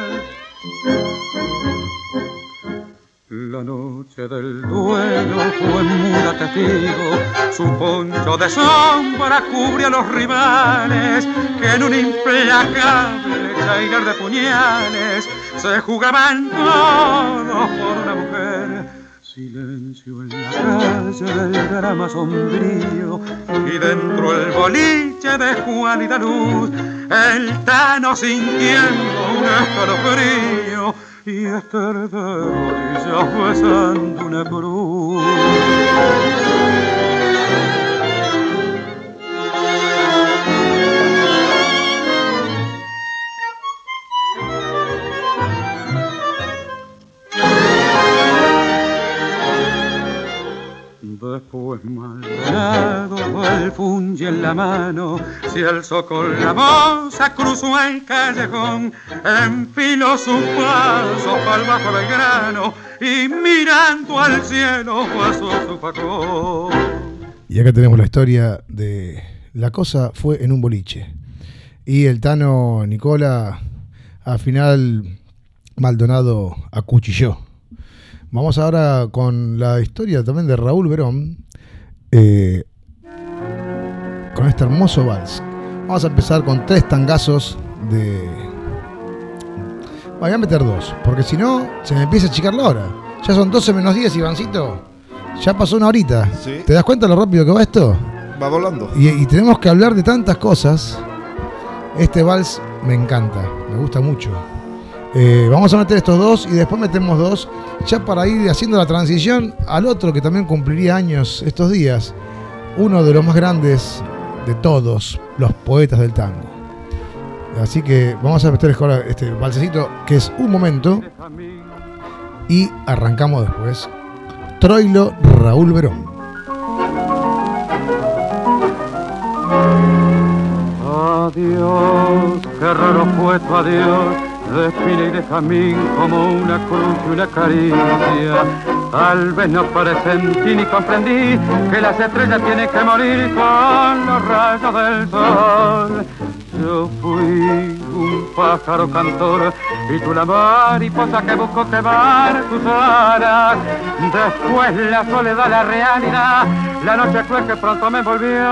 La noche del duelo fue muda testigo, su poncho de sombra cubre a los rivales que en un implacable chairar de puñales se jugaban todos por una mujer. Silencio en la calle del drama sombrío y dentro el boliche de Juan y de Luz, el Tano sintiendo un escalofrío y estar de rodillas besando una cruz. Después Maldonado, el fungi en la mano, se alzó con la moza, cruzó el callejón, enfiló sus pasos al bajo del grano y mirando al cielo pasó su facón. Y acá tenemos la historia de la cosa fue en un boliche. Y el Tano Nicola, al final Maldonado acuchilló. Vamos ahora con la historia también de Raúl Verón, eh, con este hermoso vals. Vamos a empezar con tres tangazos de... Voy a meter dos, porque si no, se me empieza a achicar la hora. Ya son doce menos diez, Ivancito. Ya pasó una horita. Sí. ¿Te das cuenta lo rápido que va esto? Va volando. Y, y tenemos que hablar de tantas cosas. Este vals me encanta, me gusta mucho. Eh, vamos a meter estos dos y después metemos dos ya para ir haciendo la transición al otro que también cumpliría años estos días, uno de los más grandes de todos los poetas del tango. Así que vamos a meter ahora este valsecito que es Un Momento y arrancamos después. Troilo, Raúl Verón. Adiós, qué raro fue tu adiós, de espina y de jamín como una cruz y una caricia. Tal vez no presentí ni comprendí que las estrellas tienen que morir con los rayos del sol. Yo fui un pájaro cantor y tú la mariposa que buscó quemar tus alas. Después la soledad, la realidad, la noche cruel que pronto me volvió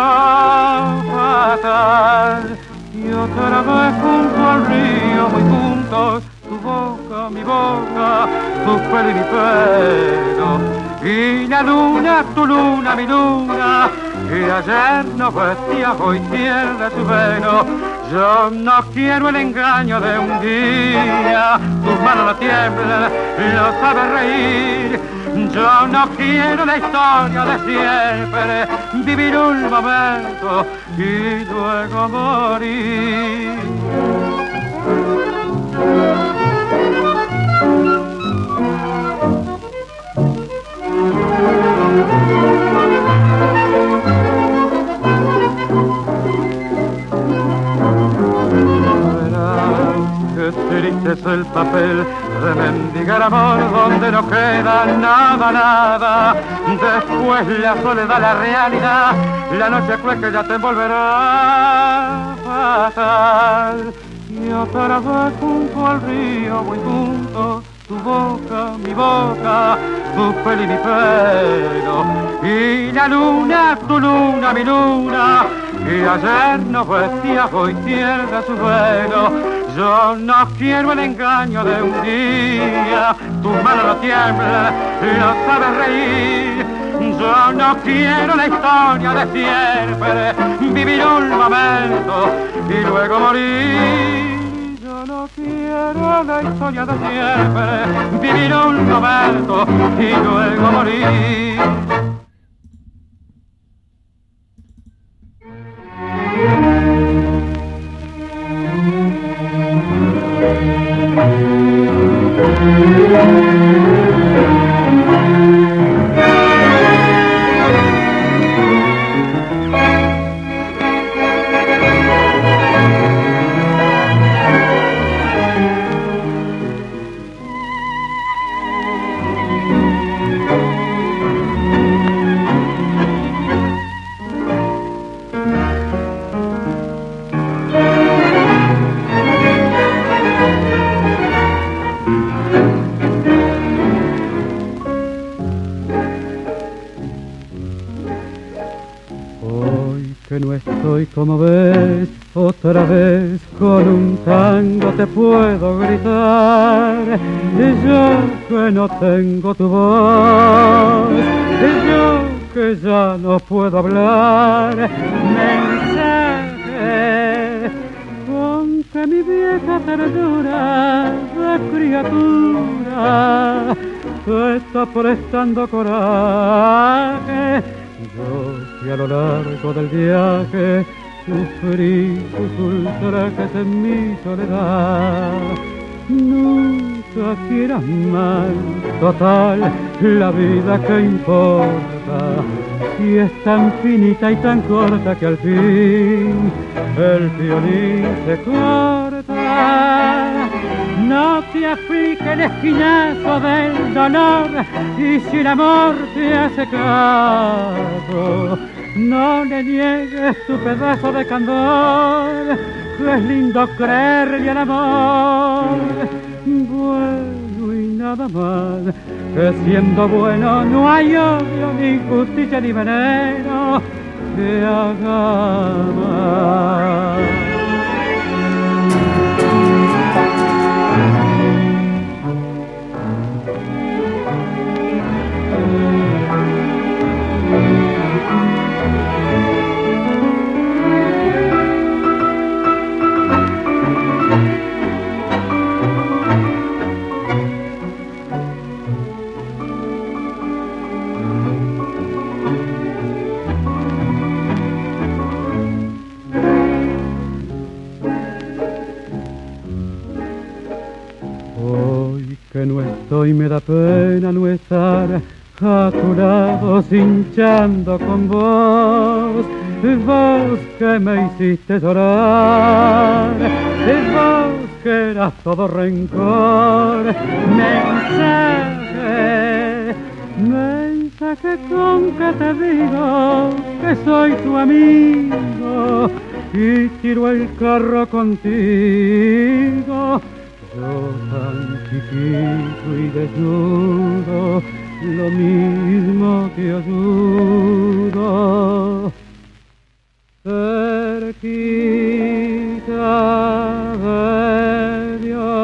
fatal. Y otra vez junto al río, muy juntos, tu boca, mi boca, tu pelo y mi pelo. Y la luna, tu luna, mi luna, que ayer nos vestía, hoy pierde su velo. Yo no quiero el engaño de un día, tus manos no tiemblan, no sabes reír. Yo no quiero la historia de siempre, vivir un momento y luego morir. Qué triste es el papel de mendigar amor donde no queda nada, nada. Después la soledad, la realidad, la noche cruel que ya te envolverá fatal. Y otra vez junto al río, muy juntos, tu boca, mi boca, tu pelo y mi pelo. Y la luna, tu luna, mi luna, que ayer nos vestía, hoy pierde su velo. Yo no quiero el engaño de un día, tus manos no tiemblan, no sabes reír. Yo no quiero la historia de siempre, vivir un momento y luego morir. Yo no Yo quiero la historia de siempre, vivir un momento y luego morir. Como ves, otra vez con un tango te puedo gritar. Yo que no tengo tu voz, yo que ya no puedo hablar. Mensaje con que mi vieja ternura de criatura te está prestando coraje. Yo que a lo largo del viaje sufrí tus ultrajes en mi soledad. Nunca quieras mal, total, la vida que importa, si es tan finita y tan corta que al fin el violín se corta. No te aflige el esquinazo del dolor, y si el amor te hace caso, no le niegues tu pedazo de candor, que es lindo creerle al amor. Bueno y nada más, que siendo bueno no hay odio, ni justicia, ni veneno que haga mal. Que no estoy, me da pena no estar a tu lado, cinchando con vos, vos que me hiciste llorar, vos que eras todo rencor. Mensaje, mensaje con que te digo que soy tu amigo y tiro el carro contigo. Yo tan chiquito y desnudo, lo mismo que ayudo, cerquita de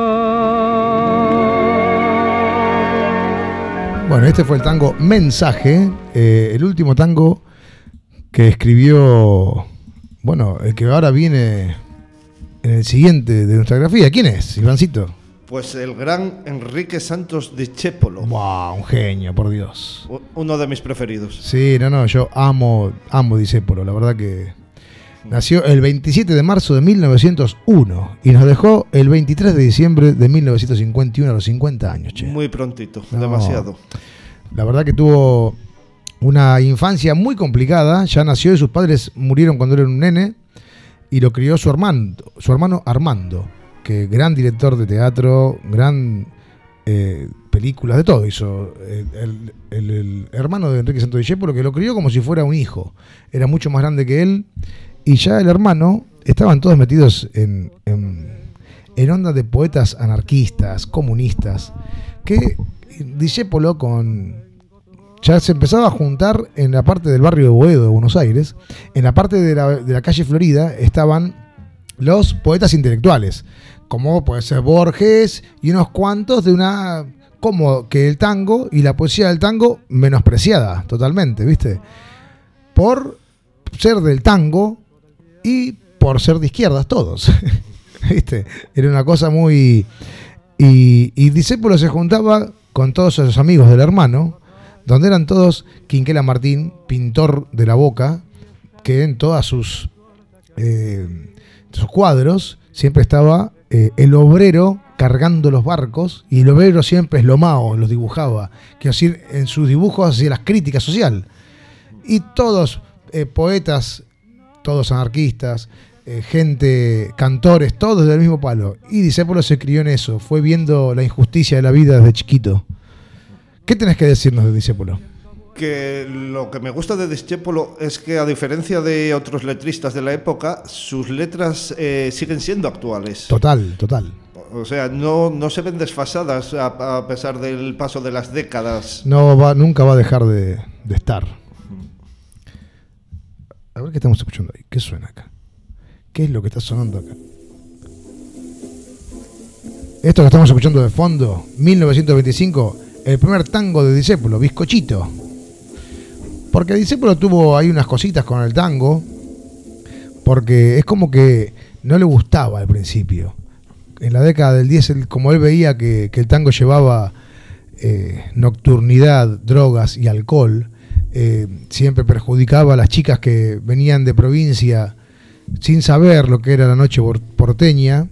Dios. Bueno, este fue el tango Mensaje, eh, el último tango que escribió, bueno, el que ahora viene en el siguiente de nuestra grafía. ¿Quién es, Ivancito? Pues el gran Enrique Santos Discépolo. Wow, un genio, por Dios. Uno de mis preferidos. Sí, no, no, yo amo, amo Discépolo, la verdad que nació el veintisiete de marzo de mil novecientos uno y nos dejó el veintitrés de diciembre de mil novecientos cincuenta y uno a los cincuenta años, che. Muy prontito, no, demasiado. La verdad que tuvo una infancia muy complicada, ya nació y sus padres murieron cuando era un nene. Y lo crió su hermano, su hermano Armando, que gran director de teatro, gran eh, películas, de todo hizo. El, el, el, el hermano de Enrique Santos Discépolo, que lo crió como si fuera un hijo. Era mucho más grande que él. Y ya el hermano, estaban todos metidos en, en, en onda de poetas anarquistas, comunistas, que Discépolo con... ya se empezaba a juntar en la parte del barrio de Boedo de Buenos Aires. En la parte de la, de la calle Florida estaban los poetas intelectuales, como puede ser Borges y unos cuantos de una... como que el tango y la poesía del tango menospreciada totalmente, ¿viste? Por ser del tango y por ser de izquierdas todos. ¿viste? Era una cosa muy... Y, y Discépolo se juntaba con todos sus amigos del hermano, donde eran todos Quinquela Martín, pintor de la Boca, que en todos sus, eh, sus cuadros siempre estaba eh, el obrero cargando los barcos, y el obrero siempre es Lomao, los dibujaba, quiero decir, en sus dibujos hacía las críticas social. Y todos eh, poetas, todos anarquistas, eh, gente, cantores, todos del mismo palo. Y Discépolo se crió en eso, fue viendo la injusticia de la vida desde chiquito. ¿Qué tenés que decirnos de Discépolo? Que lo que me gusta de Discépolo es que, a diferencia de otros letristas de la época, sus letras eh, siguen siendo actuales. Total, total. O sea, no, no se ven desfasadas a, a pesar del paso de las décadas. No va, nunca va a dejar de, de estar. A ver qué estamos escuchando ahí. ¿Qué suena acá? ¿Qué es lo que está sonando acá? Esto que estamos escuchando de fondo, mil novecientos veinticinco, el primer tango de Discépolo, Bizcochito. Porque Discépolo tuvo ahí unas cositas con el tango, porque es como que no le gustaba al principio. En la década del diez, como él veía que, que el tango llevaba eh, nocturnidad, drogas y alcohol, eh, siempre perjudicaba a las chicas que venían de provincia sin saber lo que era la noche porteña.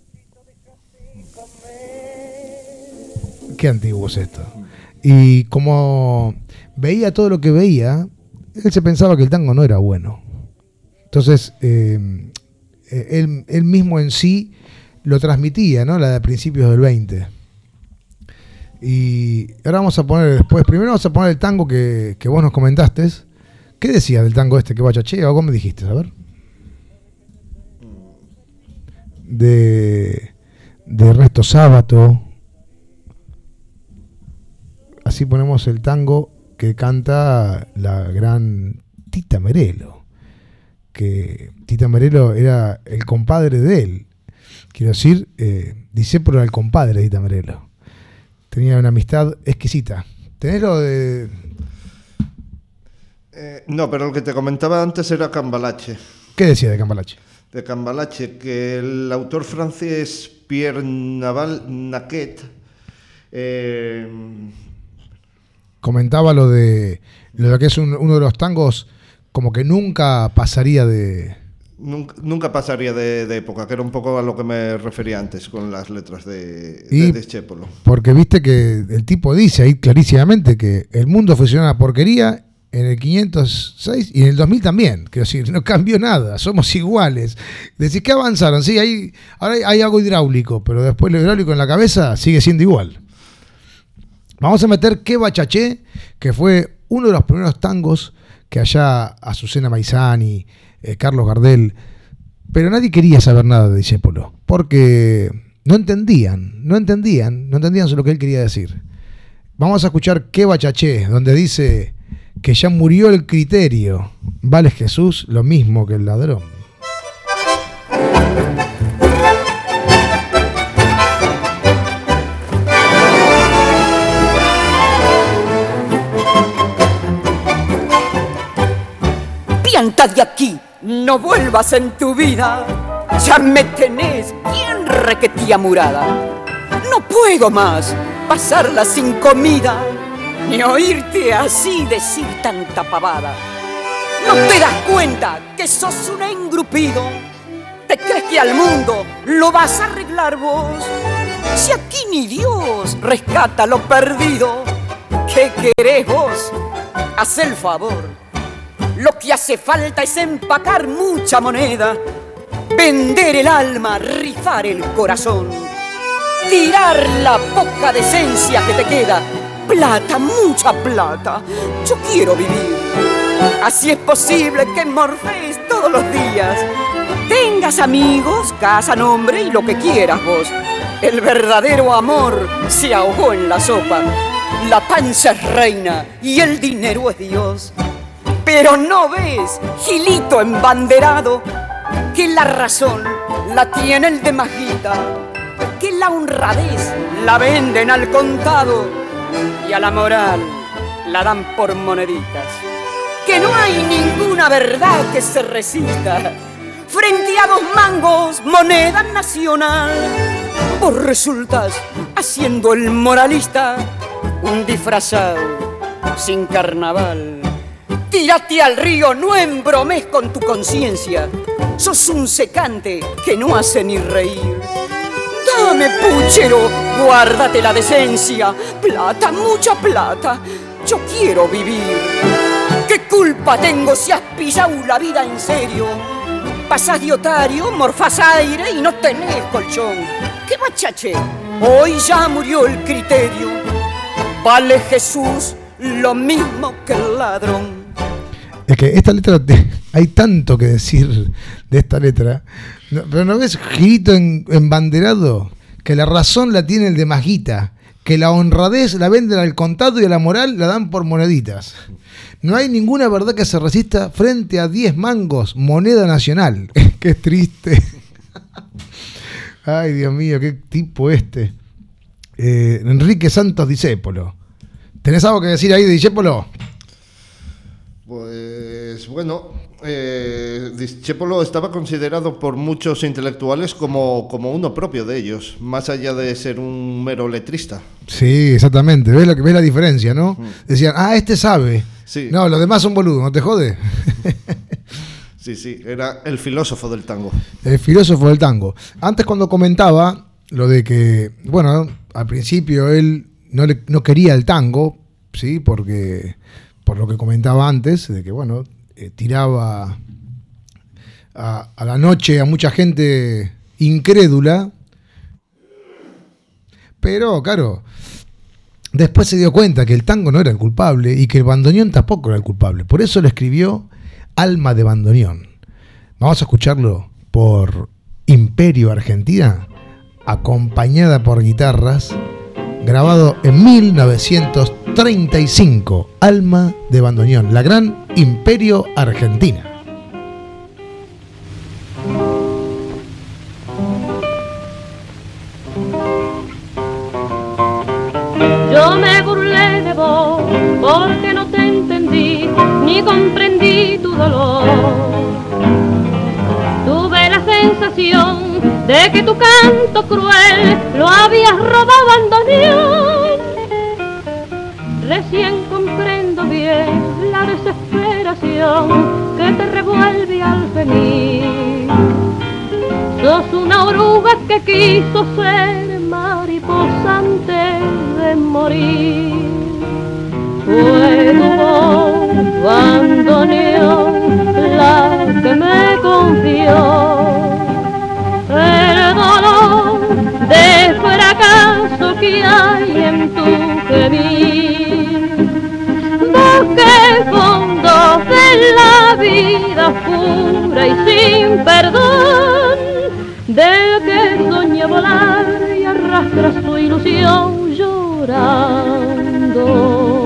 Qué antiguo es esto. Y como veía todo lo que veía, él se pensaba que el tango no era bueno. Entonces, eh, él, él mismo en sí lo transmitía, ¿no? La de principios del veinte. Y ahora vamos a poner después, primero vamos a poner el tango que, que vos nos comentaste. ¿Qué decías del tango este que bachachea? ¿O cómo me dijiste? A ver. De, de Ernesto Sábato. Así ponemos el tango que canta la gran Tita Merelo. Que Tita Merelo era el compadre de él. Quiero decir, eh, Discépolo era el compadre de Tita Merelo. Tenía una amistad exquisita. ¿Tenés lo de...? Eh, no, pero lo que te comentaba antes era Cambalache. ¿Qué decía de Cambalache? De Cambalache, que el autor francés Pierre Naval Naquet eh, comentaba lo de lo de que es un, uno de los tangos como que nunca pasaría de... Nunca, nunca pasaría de, de época, que era un poco a lo que me refería antes con las letras de, de Discépolo. Porque viste que el tipo dice ahí clarísimamente que el mundo funciona una porquería en el quinientos seis y en el dos mil también. Quiero decir, no cambió nada, somos iguales. Decís que avanzaron, sí, hay, ahora hay, hay algo hidráulico, pero después lo hidráulico en la cabeza sigue siendo igual. Vamos a meter Que Bachaché, que fue uno de los primeros tangos que allá Azucena Maizani, Eh, Carlos Gardel, pero nadie quería saber nada de Discépolo, porque no entendían, no entendían, no entendían lo que él quería decir. Vamos a escuchar Que Bachaché, donde dice que ya murió el criterio, vale Jesús lo mismo que el ladrón. Pianta de aquí, no vuelvas en tu vida, ya me tenés bien requetía murada. No puedo más pasarla sin comida, ni oírte así decir tanta pavada. ¿No te das cuenta que sos un engrupido? ¿Te crees que al mundo lo vas a arreglar vos? Si aquí ni Dios rescata lo perdido, ¿qué querés vos? Haz el favor. Lo que hace falta es empacar mucha moneda, vender el alma, rifar el corazón, tirar la poca decencia que te queda. Plata, mucha plata, yo quiero vivir. Así es posible que morfees todos los días, tengas amigos, casa, nombre y lo que quieras vos. El verdadero amor se ahogó en la sopa, la panza es reina y el dinero es Dios. Pero no ves, Gilito embanderado, que la razón la tiene el de Majita, que la honradez la venden al contado y a la moral la dan por moneditas. Que no hay ninguna verdad que se resista frente a dos mangos, moneda nacional. Vos resultas haciendo el moralista, un disfrazado sin carnaval. Tírate al río, no embromes con tu conciencia. Sos un secante que no hace ni reír. Dame, puchero, guárdate la decencia. Plata, mucha plata, yo quiero vivir. ¿Qué culpa tengo si has pisado la vida en serio? Pasás de otario, morfás aire y no tenés colchón. ¿Qué machache? Hoy ya murió el criterio. Vale Jesús lo mismo que el ladrón. Es que esta letra, te, hay tanto que decir de esta letra, no, pero ¿no ves, Girito en, embanderado? Que la razón la tiene el de Majita, que la honradez la venden al contado y a la moral la dan por moneditas. No hay ninguna verdad que se resista frente a diez mangos, moneda nacional. Qué triste. Ay, Dios mío, qué tipo este. Eh, Enrique Santos Discépolo. ¿Tenés algo que decir ahí de Discépolo? Pues bueno, eh, Discépolo estaba considerado por muchos intelectuales como, como uno propio de ellos, más allá de ser un mero letrista. Sí, exactamente. ¿Ves la, ves la diferencia, no? Mm. Decían, ah, este sabe. Sí. No, los demás son boludos, ¿no te jode? Sí, sí, era el filósofo del tango. El filósofo del tango. Antes, cuando comentaba lo de que, bueno, al principio él no, le, no quería el tango, ¿sí? Porque, por lo que comentaba antes, de que, bueno, eh, tiraba a, a la noche a mucha gente incrédula. Pero, claro, después se dio cuenta que el tango no era el culpable y que el bandoneón tampoco era el culpable. Por eso le escribió Alma de bandoneón. Vamos a escucharlo por Imperio Argentina, acompañada por guitarras, grabado en mil novecientos treinta y cinco. Alma de bandoneón, la gran Imperio Argentina. Yo me burlé de vos porque no te entendí ni comprendí tu dolor. Tuve la sensación de que tu canto cruel lo habías robado bandoneón. Recién comprendo bien la desesperación que te revuelve al venir. Sos una oruga que quiso ser mariposa antes de morir. Fue tu voz, bandoneón, la que me confió el dolor de fracaso que hay en tu gemir. Busqué fondos de la vida pura y sin perdón, del que soñé volar y arrastra su ilusión llorando.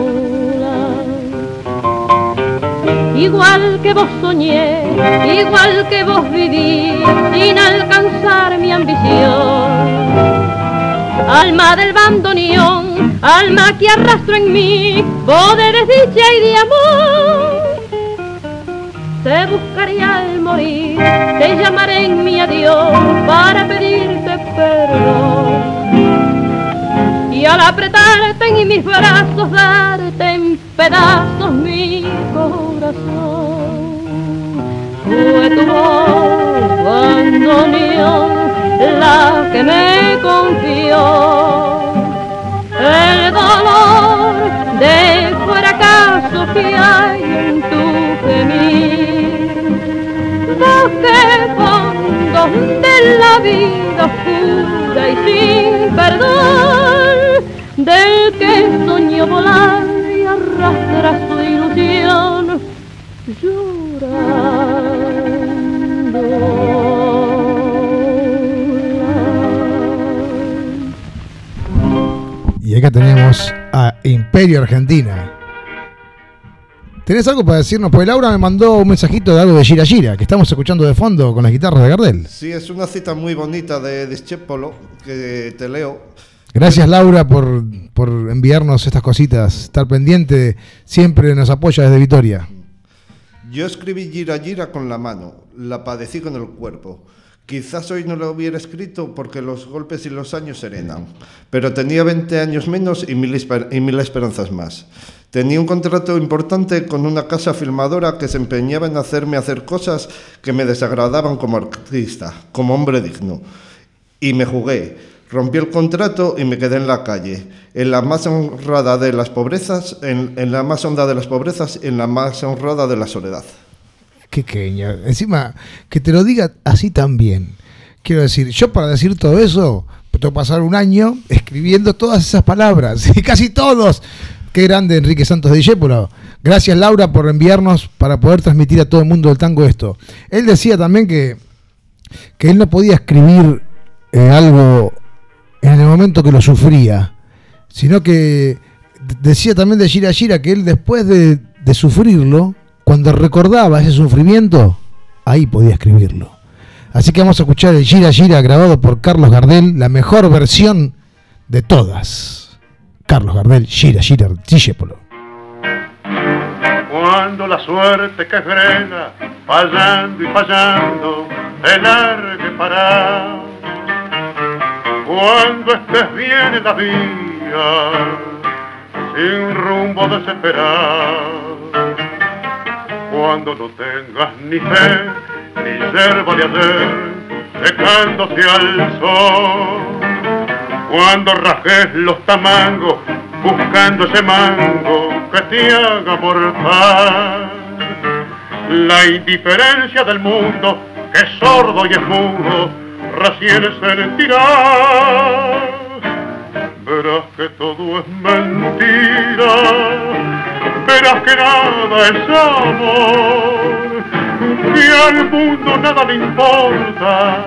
Igual que vos soñé, igual que vos viví, sin alcanzar mi ambición. Alma del bandoneón, alma que arrastro en mí, voz de desdicha y de amor. Te buscaré al morir, te llamaré en mi adiós para pedirte perdón. Y al apretarte en mis brazos, darte en pedazos mi corazón. Fue tu voz, bandoneón, la que me confió el dolor de fracaso que hay en tu gemir. Busqué fondos de la vida pura y sin perdón, del que soñó volar y arrastra su ilusión llorando. Y acá tenemos a Imperio Argentina. ¿Tenés algo para decirnos? Pues Laura me mandó un mensajito de algo de Gira Gira, que estamos escuchando de fondo con las guitarras de Gardel. Sí, es una cita muy bonita de Discépolo, que te leo. Gracias, Laura, por, por enviarnos estas cositas. Estar pendiente, siempre nos apoya desde Vitoria. Yo escribí Gira Gira con la mano, la padecí con el cuerpo. Quizás hoy no lo hubiera escrito porque los golpes y los años serenan, pero tenía veinte años menos y mil, y mil esperanzas más. Tenía un contrato importante con una casa filmadora que se empeñaba en hacerme hacer cosas que me desagradaban como artista, como hombre digno. Y me jugué, rompí el contrato y me quedé en la calle, en la más honrada de las pobrezas, en, en la más honda de las pobrezas, en la más honrada de la soledad. Qué queña. Encima, que te lo diga así tan bien. Quiero decir, yo para decir todo eso, tengo que pasar un año escribiendo todas esas palabras, y casi todos. Qué grande Enrique Santos Discépolo. Gracias, Laura, por enviarnos para poder transmitir a todo el mundo del tango esto. Él decía también que, que él no podía escribir eh, algo en el momento que lo sufría, sino que decía también de Gira Gira que él después de, de sufrirlo, cuando recordaba ese sufrimiento, ahí podía escribirlo. Así que vamos a escuchar el Gira Gira grabado por Carlos Gardel, la mejor versión de todas. Carlos Gardel, Gira Gira Discépolo. Cuando la suerte que frena, fallando y fallando, te largue para. Cuando estés bien en la vía, sin rumbo desesperado. Cuando no tengas ni fe, ni yerba de ayer, secándose al sol. Cuando rajes los tamangos, buscando ese mango que te haga mortal. La indiferencia del mundo, que es sordo y es mudo, recién sentirás. Verás que todo es mentira, verás que nada es amor, que al mundo nada le importa.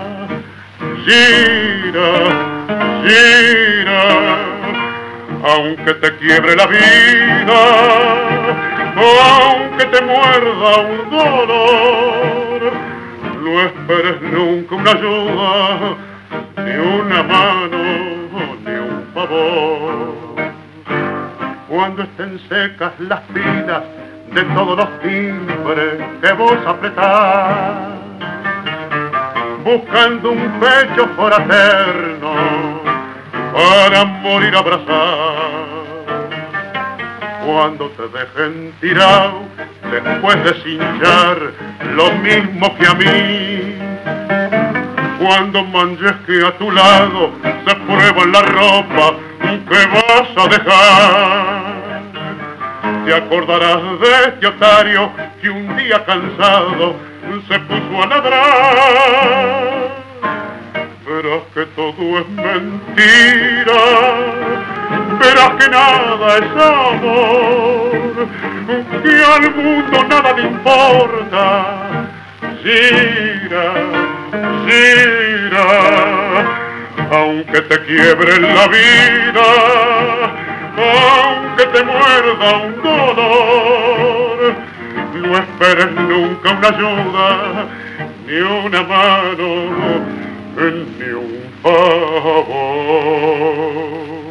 Gira, gira, aunque te quiebre la vida, o aunque te muerda un dolor, no esperes nunca una ayuda, ni una mano, ni un favor. Cuando estén secas las pilas de todos los timbres que vos apretás, buscando un pecho fraterno para morir abrazado. Cuando te dejen tirado después de cinchar lo mismo que a mí, cuando manches que a tu lado se prueba la ropa que vas a dejar, te acordarás de este otario que un día cansado se puso a ladrar. Verás que todo es mentira, verás que nada es amor, que al mundo nada le importa. Gira, gira, aunque te quiebre la vida, aunque te muerda un dolor, no esperes nunca una ayuda, ni una mano, ni un favor.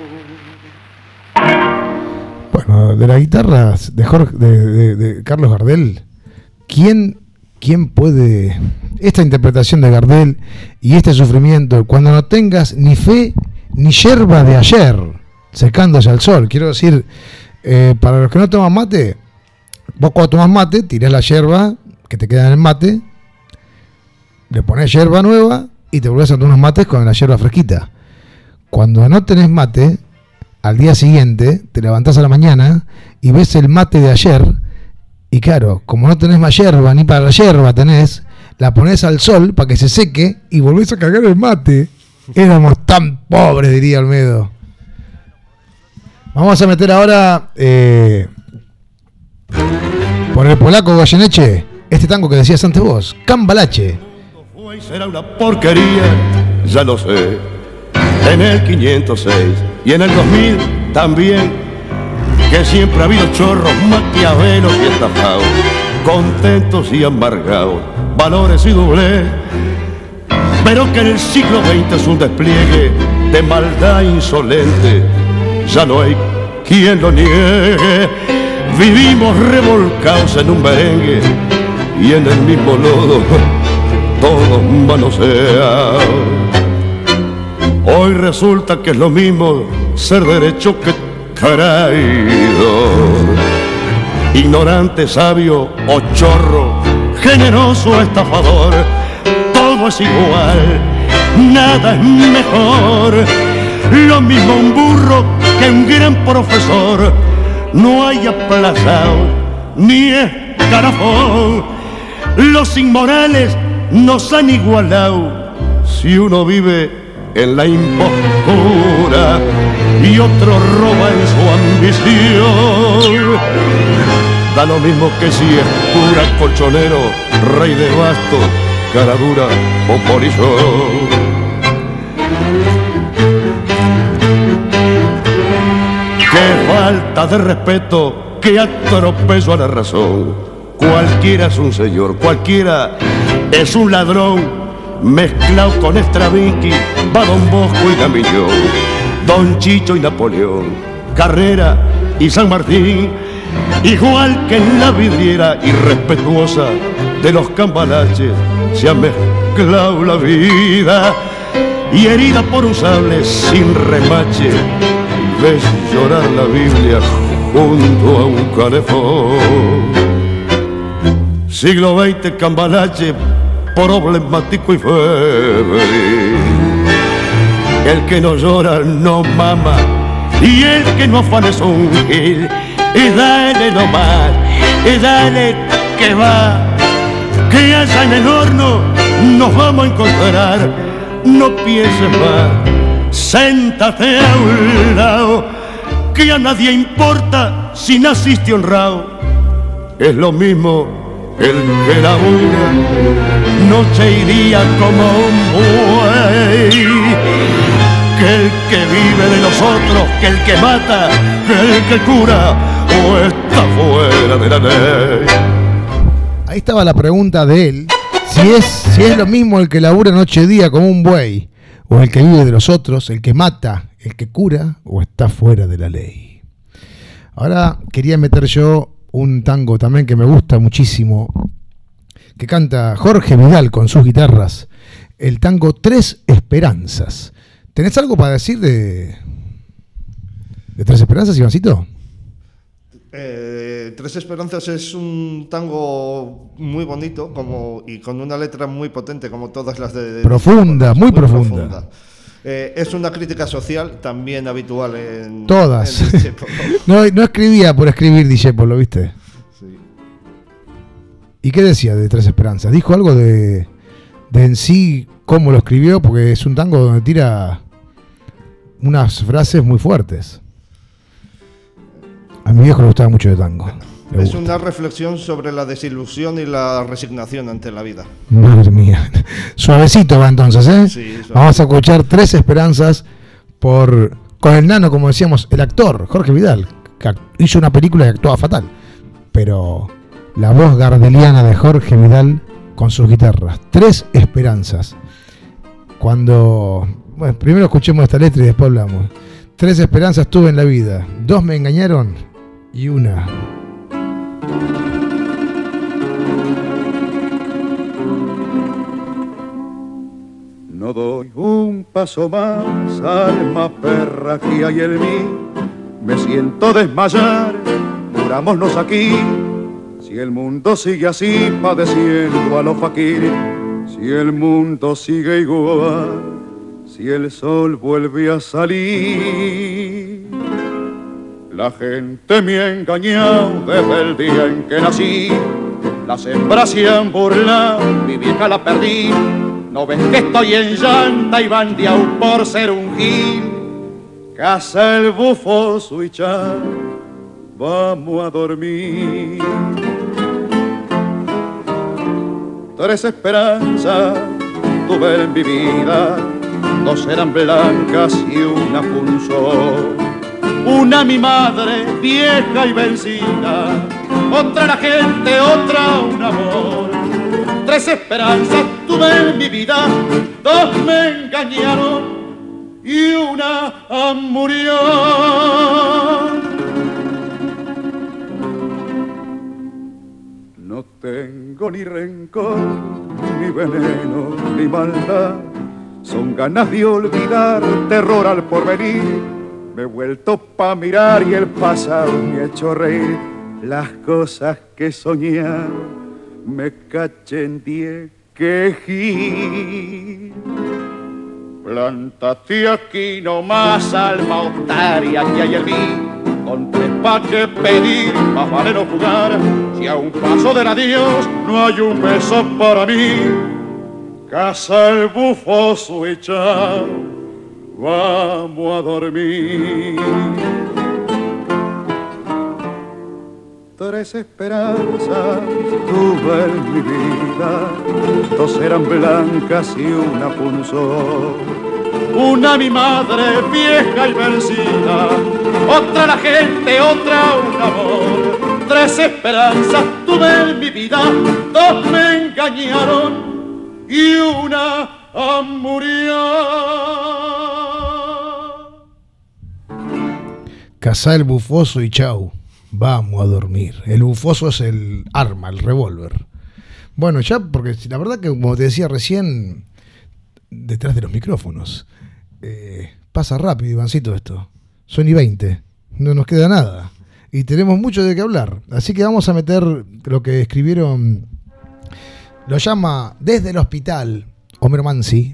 Bueno, de la guitarra de, Jorge, de, de, de Carlos Gardel, ¿quién, ¿quién puede esta interpretación de Gardel y este sufrimiento cuando no tengas ni fe ni yerba de ayer secándose al sol? Quiero decir, eh, para los que no toman mate, vos cuando tomás mate, tirás la yerba que te queda en el mate, le pones yerba nueva y te volvés a tomar unos mates con la yerba fresquita. Cuando no tenés mate, al día siguiente te levantás a la mañana y ves el mate de ayer, y claro, como no tenés más yerba, ni para la yerba tenés, la ponés al sol para que se seque y volvés a cargar el mate. Éramos tan pobres, diría Olmedo. Vamos a meter ahora eh, por el polaco Goyeneche este tango que decías antes vos, Cambalache. Será una porquería, ya lo sé, en el quinientos seis y en el dos mil también, que siempre ha habido chorros, maquiavelos y estafados, contentos y amargados, valores y doblez, pero que en el siglo veinte es un despliegue de maldad insolente, ya no hay quien lo niegue. Vivimos revolcados en un merengue y en el mismo lodo todos manosean. Hoy resulta que es lo mismo ser derecho que traidor, ignorante, sabio o chorro, generoso, estafador, todo es igual, nada es mejor. Lo mismo un burro que un gran profesor, no hay aplazado ni escarafón. Los inmorales nos han igualado si uno vive en la impostura y otro roba en su ambición. Da lo mismo que si es cura, colchonero, rey de basto, cara dura o polizón. Qué falta de respeto, qué atropello a la razón. Cualquiera es un señor, cualquiera es un ladrón. Mezclado con Stravinsky, va Don Bosco y Damiñón, Don Chicho y Napoleón, Carrera y San Martín, igual que en la vidriera irrespetuosa de los cambalaches se ha mezclado la vida, y herida por un sable sin remache ves llorar la Biblia junto a un calefón. Siglo veinte, cambalache problemático y febril. El que no llora no mama, y el que no afana es un gil. Y dale nomás, y dale que va, que allá en el horno nos vamos a encontrar. No pienses más, séntate a un lado, que a nadie importa si naciste honrado. Es lo mismo el que labura noche y día como un buey, que el que vive de los otros, que el que mata, que el que cura o está fuera de la ley. Ahí estaba la pregunta de él, si es, si es lo mismo el que labura noche y día como un buey, o el que vive de los otros, el que mata, el que cura o está fuera de la ley. Ahora quería meter yo un tango también que me gusta muchísimo, que canta Jorge Vidal con sus guitarras, el tango Tres Esperanzas. ¿Tenés algo para decir de, de Tres Esperanzas, Ivancito? Eh, Tres Esperanzas es un tango muy bonito como, y con una letra muy potente, como todas las de... de profunda, muy, muy profunda. profunda. Eh, es una crítica social también habitual en... Todas. En Discepolo. no, no escribía por escribir Discepolo, ¿viste? Sí. ¿Y qué decía de Tres Esperanzas? ¿Dijo algo de, de en sí cómo lo escribió? Porque es un tango donde tira unas frases muy fuertes. A mi viejo le gustaba mucho de tango. Le es gusta. Una reflexión sobre la desilusión y la resignación ante la vida. Madre mía. Suavecito va entonces, ¿eh? Sí, suave. Vamos a escuchar Tres Esperanzas por con el nano, como decíamos, el actor Jorge Vidal, que hizo una película y actuaba fatal. Pero la voz gardeliana de Jorge Vidal con sus guitarras. Tres Esperanzas. Cuando... Bueno, primero escuchemos esta letra y después hablamos. Tres esperanzas tuve en la vida. Dos me engañaron y una... No doy un paso más, alma perra que hay en mí. Me siento desmayar, murámonos aquí. Si el mundo sigue así, padeciendo a los faquires, si el mundo sigue igual, si el sol vuelve a salir. La gente me ha engañado desde el día en que nací. Las hembras se han burlado, mi vieja la perdí. No ves que estoy en llanta y bandeado por ser un gil. Casa el bufo suichar, vamos a dormir. Tres esperanzas tuve en mi vida, dos eran blancas y una punzó. Una mi madre, vieja y vencida, otra la gente, otra un amor. Tres esperanzas tuve en mi vida, dos me engañaron y una murió. No tengo ni rencor, ni veneno, ni maldad. Son ganas de olvidar, terror al porvenir. Me he vuelto pa' mirar y el pasado me ha hecho reír. Las cosas que soñé me cachendié quejí. Plántate aquí nomás, alma otaria que hay en mí. Con tres pa' que pedir, más vale no jugar. Si a un paso del adiós no hay un beso para mí. Casa el bufoso y chao, vamos a dormir. Tres esperanzas tuve en mi vida, dos eran blancas y una punzó. Una mi madre vieja y vencida, otra la gente, otra un amor. Tres esperanzas tuve en mi vida, dos me engañaron y una murió. Cazá el bufoso y chau, vamos a dormir. El bufoso es el arma, el revólver. Bueno, ya, porque la verdad que como te decía recién, detrás de los micrófonos, eh, pasa rápido, Ivancito, esto. Son y veinte, no nos queda nada. Y tenemos mucho de qué hablar. Así que vamos a meter lo que escribieron. Lo llama Desde el Hospital, Homero Mansi,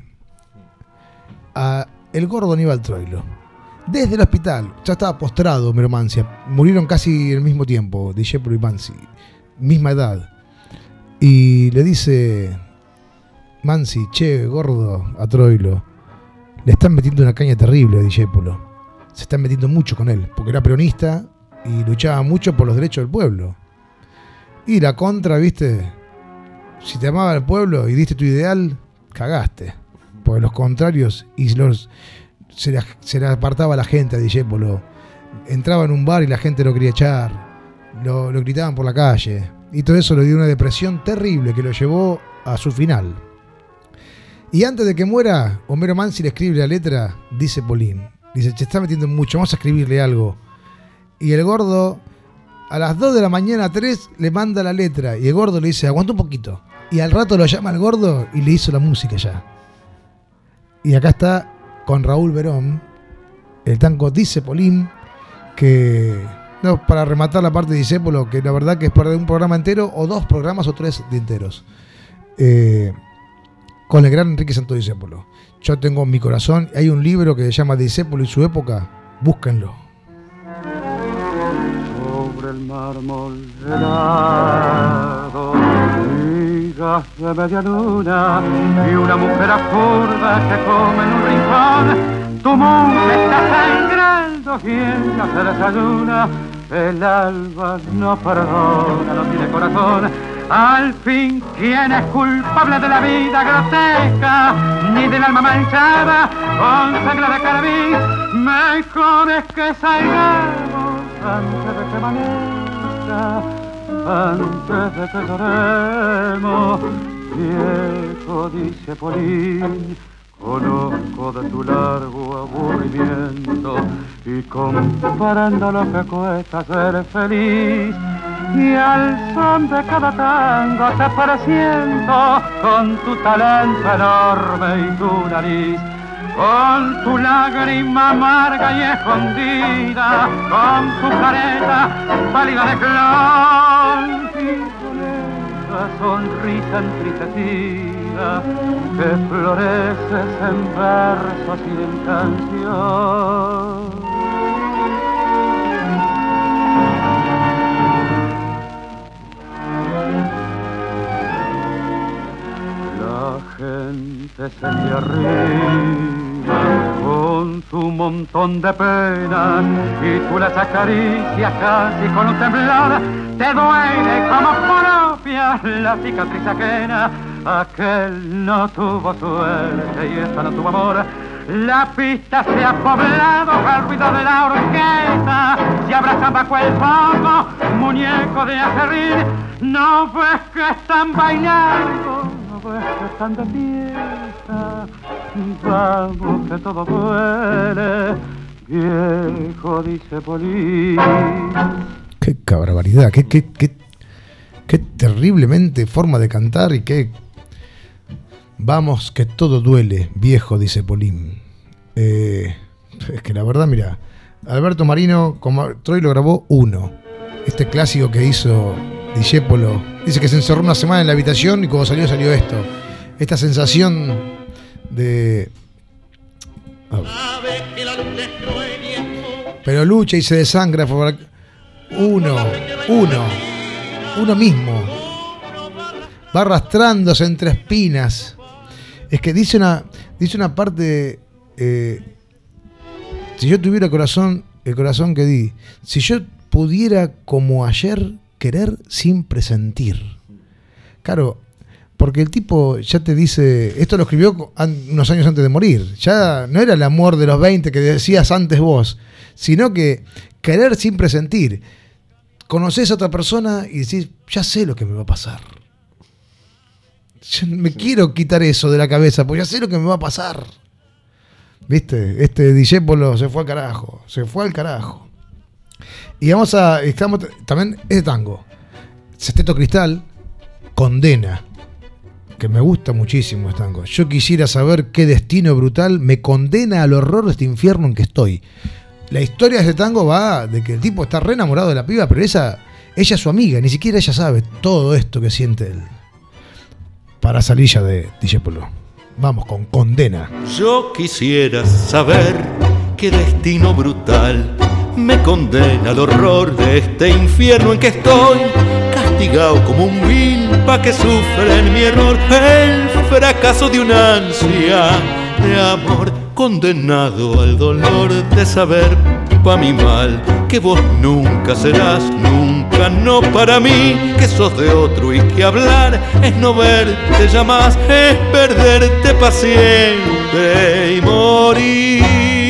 a el gordo Aníbal Troilo. Desde el hospital, ya estaba postrado Homero Mansi. Murieron casi al mismo tiempo, Discepolo y Mansi, misma edad. Y le dice Mansi, che, gordo, a Troilo, le están metiendo una caña terrible a Discepolo. Se están metiendo mucho con él, porque era peronista y luchaba mucho por los derechos del pueblo. Y la contra, viste, si te amaba el pueblo y diste tu ideal, cagaste. Porque los contrarios y los se le, se le apartaba a la gente a Discepolo. Entraba en un bar y la gente lo quería echar, lo, lo gritaban por la calle, y todo eso le dio una depresión terrible que lo llevó a su final. Y antes de que muera, Homero Mansi le escribe la letra, dice Polín, dice, se está metiendo mucho, vamos a escribirle algo. Y el gordo, a las dos de la mañana, tres, le manda la letra, y el gordo le dice, aguanta un poquito. Y al rato lo llama al gordo y le hizo la música ya. Y acá está con Raúl Verón, el tango Dice Polín, que, no, para rematar la parte de Discepolo, que la verdad que es para un programa entero, o dos programas o tres de enteros, eh, con el gran Enrique Santo Discepolo. Yo tengo en mi corazón, hay un libro que se llama Discepolo y su época, búsquenlo. Sobre el mármol helado, migas de media luna y una mujer absurda que come en un rincón. Tu mundo está sangrando, quien ya se desayuna. El alba no perdona, no tiene corazón. Al fin, ¿quién es culpable de la vida grotesca? Ni del alma manchada con sangre de carabín. Mejor es que salgamos antes de que amanezca, antes de que lloremos. Viejo, dice Polín, conozco de tu largo aburrimiento y comparando lo que cuesta ser feliz. Y al son de cada tango te presiento con tu talento enorme y tu nariz, con tu lágrima amarga y escondida, con tu careta pálida de clon y con esa sonrisa entristecida que floreces en versos y en canción. La gente se me arriba con su montón de penas y tú las acaricias casi con un temblor. Te duele como propia la cicatriz ajena. Aquel no tuvo suerte y esta no tuvo amor. La pista se ha poblado al ruido de la orquesta. Se abrazan bajo el foco, muñeco de acerrín. No ves que están bailando, no ves que están de fiesta. Vamos que todo duele, viejo, dice Polín. Qué barbaridad, qué, qué, qué, Qué terriblemente forma de cantar y qué... Vamos, que todo duele, viejo, dice Polín. Eh, es que la verdad, mira, Alberto Marino, como Troy lo grabó uno. Este clásico que hizo Discépolo. Dice que se encerró una semana en la habitación y cuando salió, salió esto. Esta sensación de... Oh. Pero lucha y se desangra por... Uno, uno, uno mismo. Va arrastrándose entre espinas. Es que dice una, dice una parte, eh, si yo tuviera corazón, el corazón que di, si yo pudiera como ayer querer sin presentir. Claro, porque el tipo ya te dice, esto lo escribió unos años antes de morir, ya no era el amor de los veinte que decías antes vos, sino que querer sin presentir. Conocés a otra persona y decís, ya sé lo que me va a pasar. Yo me sí. quiero quitar eso de la cabeza, porque ya sé lo que me va a pasar. ¿Viste? Este Discépolo se fue al carajo. Se fue al carajo. Y vamos a... Estamos, también es de tango. Sexteto Cristal, Condena. Que me gusta muchísimo este tango. Yo quisiera saber qué destino brutal me condena al horror de este infierno en que estoy. La historia de este tango va de que el tipo está re enamorado de la piba, pero esa, ella es su amiga. Ni siquiera ella sabe todo esto que siente él. Para salir ya de Discépolo. Vamos con Condena. Yo quisiera saber qué destino brutal me condena al horror de este infierno en que estoy, castigado como un vil pa' que sufra en mi error el fracaso de una ansia de amor, condenado al dolor de saber pa' mi mal que vos nunca serás, nunca no para mí, que sos de otro y que hablar es no verte ya más, es perderte pa' siempre y morir.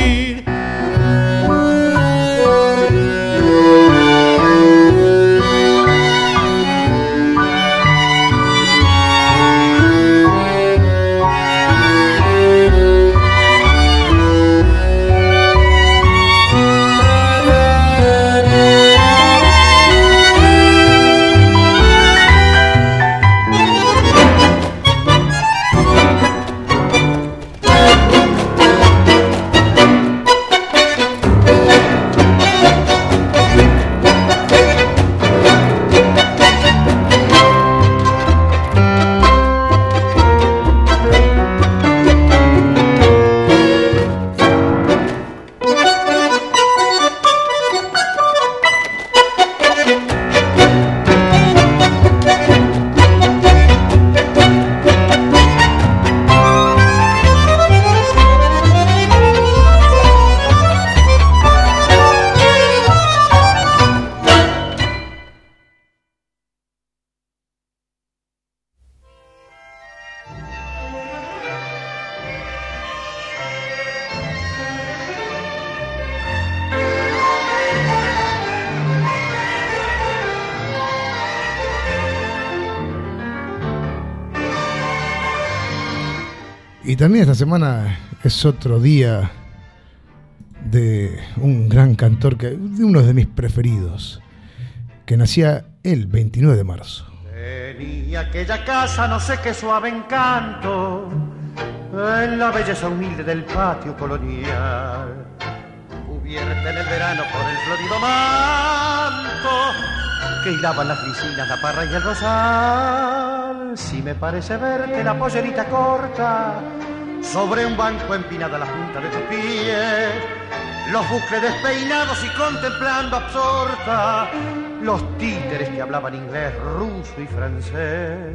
Y también esta semana es otro día de un gran cantor, que, de uno de mis preferidos, que nacía el veintinueve de marzo. Tenía aquella casa, no sé qué suave encanto, en la belleza humilde del patio colonial, cubierta en el verano por el florido manto que hilaban las glicinas, la parra y el rosal. Si me parece verte la pollerita corta sobre un banco empinada la punta de tus pies, los bucles despeinados y contemplando absorta los títeres que hablaban inglés, ruso y francés.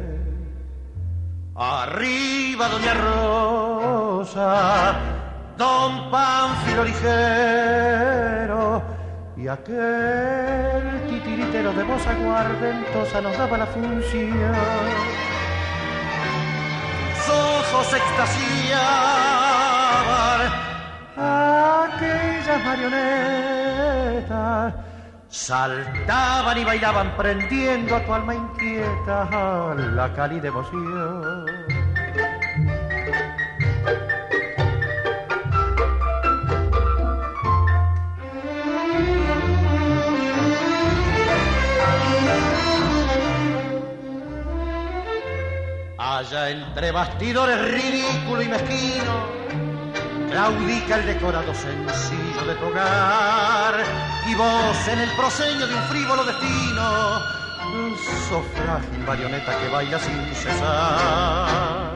Arriba Doña Rosa, Don Pánfilo ligero y aquel titiritero de voz aguardentosa nos daba la función. Sus ojos extasiaban, aquellas marionetas saltaban y bailaban prendiendo a tu alma inquieta a la cálida emoción. entre bastidores ridículo y mezquino, claudica el decorado sencillo de tu hogar, y vos en el proseño de un frívolo destino, sos frágil marioneta que baila sin cesar.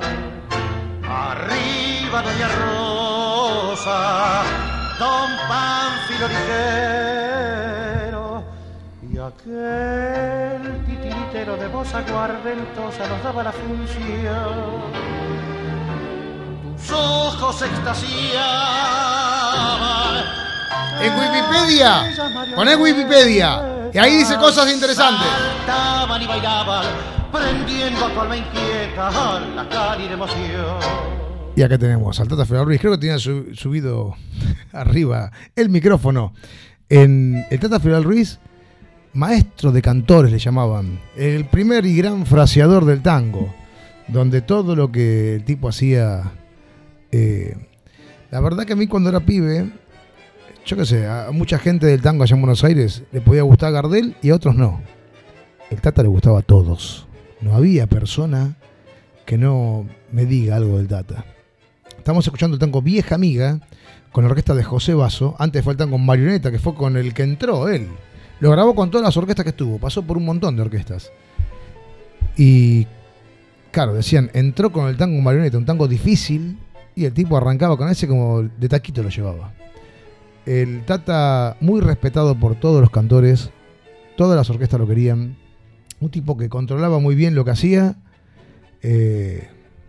Arriba doña Rosa, don Pánfilo ligero, y aquel titiritero de voz aguardentosa nos daba la función. Tus ojos extasiaban. En Wikipedia, poné Wikipedia, y ahí dice cosas interesantes. Saltaban y bailaban, prendiendo a tu alma inquieta la cálida emoción. Y acá tenemos al Tata Federal Ruiz. Creo que tenía su, subido arriba el micrófono. En el Tata Federal Ruiz, maestro de cantores le llamaban. El primer y gran fraseador del tango, donde todo lo que el tipo hacía... Eh, la verdad que a mí cuando era pibe, yo qué sé, a mucha gente del tango allá en Buenos Aires le podía gustar Gardel y a otros no. El Tata le gustaba a todos. No había persona que no me diga algo del Tata. Estamos escuchando el tango Vieja Amiga con la orquesta de José Basso. Antes fue el tango Marioneta, que fue con el que entró él. Lo grabó con todas las orquestas que estuvo. Pasó por un montón de orquestas. Y claro, decían, entró con el tango Marioneta, un tango difícil, y el tipo arrancaba con ese como de taquito lo llevaba. El Tata, muy respetado por todos los cantores, todas las orquestas lo querían. Un tipo que controlaba muy bien lo que hacía. Eh,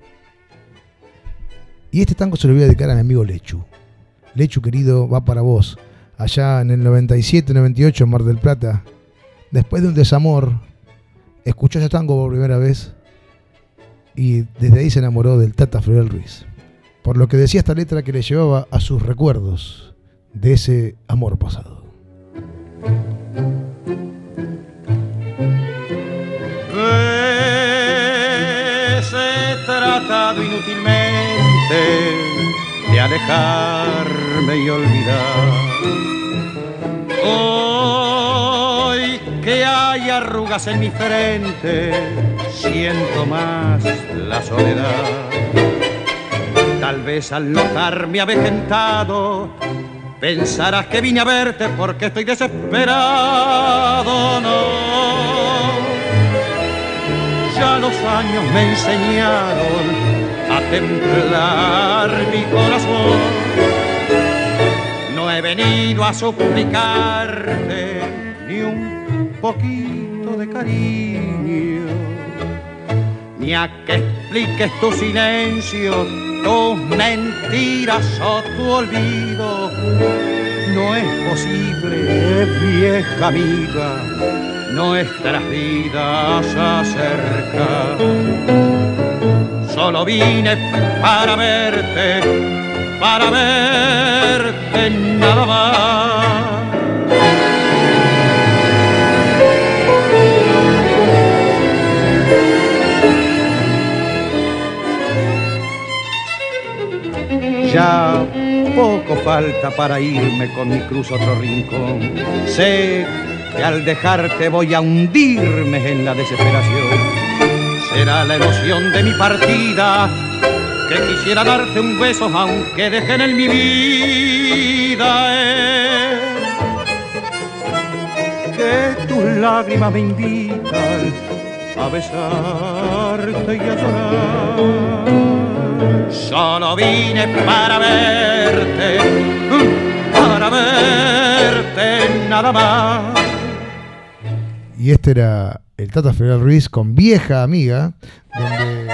y este tango se lo voy a dedicar a mi amigo Lechu. Lechu, querido, va para vos. Allá en el noventa y siete, noventa y ocho en Mar del Plata, después de un desamor, escuchó ese tango por primera vez y desde ahí se enamoró del Tata Federal Ruiz. Por lo que decía esta letra que le llevaba a sus recuerdos de ese amor pasado. He tratado inútilmente de alejarme y olvidar. Hoy que hay arrugas en mi frente, siento más la soledad. Tal vez al notarme avejentado, pensarás que vine a verte porque estoy desesperado. No, ya los años me enseñaron a templar mi corazón. No he venido a suplicarte ni un poquito de cariño, ni a que expliques tu silencio, tus mentiras o tu olvido. No es posible, vieja amiga, nuestras vidas acercan. Solo vine para verte, para verte nada más. Ya poco falta para irme con mi cruz a otro rincón. Sé que al dejarte voy a hundirme en la desesperación. Será la emoción de mi partida que quisiera darte un beso aunque dejen en mi vida eh. Que tus lágrimas me invitan a besarte y a llorar. Solo vine para verte, para verte nada más. Y este era el Tata Federal Ruiz con Vieja Amiga, donde,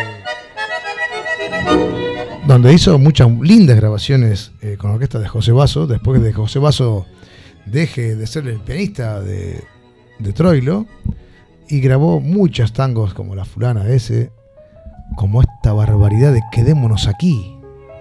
donde hizo muchas lindas grabaciones eh, con la orquesta de José Basso. Después de que José Basso deje de ser el pianista de, de Troilo, y grabó muchos tangos como La Fulana ese, como esta barbaridad de Quedémonos aquí.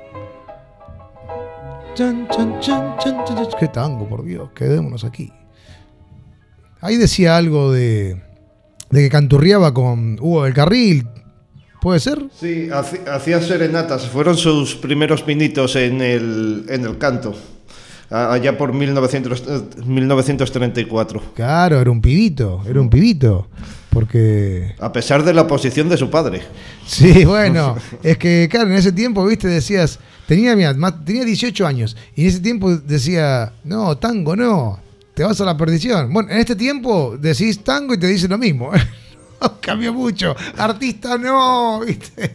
Chan, chan, chan, chan, chan, chan. Qué tango, por Dios, Quedémonos aquí. Ahí decía algo de, de que canturreaba con Hugo del Carril, ¿puede ser? Sí, hacía serenatas, fueron sus primeros pinitos en el, en el canto. allá por mil novecientos, mil novecientos treinta y cuatro. Claro, era un pibito, era un pibito. Porque... A pesar de la oposición de su padre. Sí, bueno, es que claro, en ese tiempo, viste, decías, tenía, mira, tenía dieciocho años, y en ese tiempo decía, no, tango no, te vas a la perdición. Bueno, en este tiempo decís tango y te dicen lo mismo. No, cambió mucho, artista no, viste.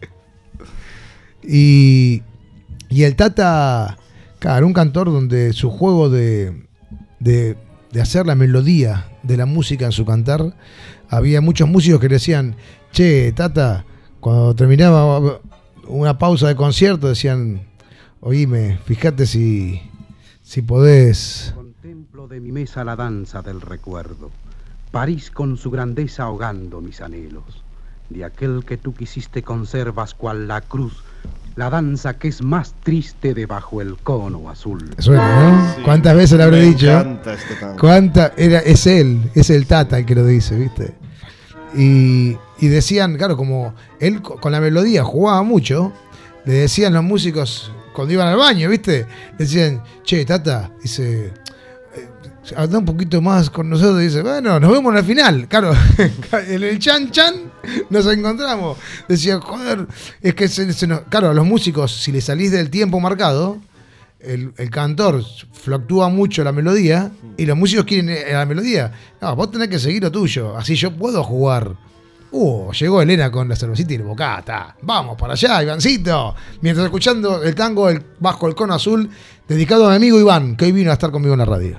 Y, y el Tata, claro, un cantor donde su juego de, de, de hacer la melodía de la música en su cantar, había muchos músicos que le decían, che, Tata, cuando terminaba una pausa de concierto, decían, oíme, fíjate si, si podés. Contemplo de mi mesa la danza del recuerdo, París con su grandeza ahogando mis anhelos, de aquel que tú quisiste conservas cual la cruz, la danza que es más triste debajo el cono azul. Suena, ¿no? Sí. ¿Cuántas veces le habré Me dicho? encanta este tango. ¿Cuánta? Era, es él, es el Tata el que lo dice, ¿viste? Y, y decían, claro, como él con la melodía jugaba mucho, le decían los músicos cuando iban al baño, ¿viste? Le decían, che, Tata, dice, anda un poquito más con nosotros, dice, bueno, nos vemos en la final. Claro, en el chan chan nos encontramos. Decía, joder, es que se, se nos... Claro, a los músicos, si le salís del tiempo marcado, el, el cantor fluctúa mucho la melodía y los músicos quieren la melodía. No, vos tenés que seguir lo tuyo, así yo puedo jugar. Uh, llegó Elena con la cervecita y el bocata. Vamos para allá, Ivancito. Mientras escuchando el tango el, bajo el cono azul, dedicado a mi amigo Iván, que hoy vino a estar conmigo en la radio.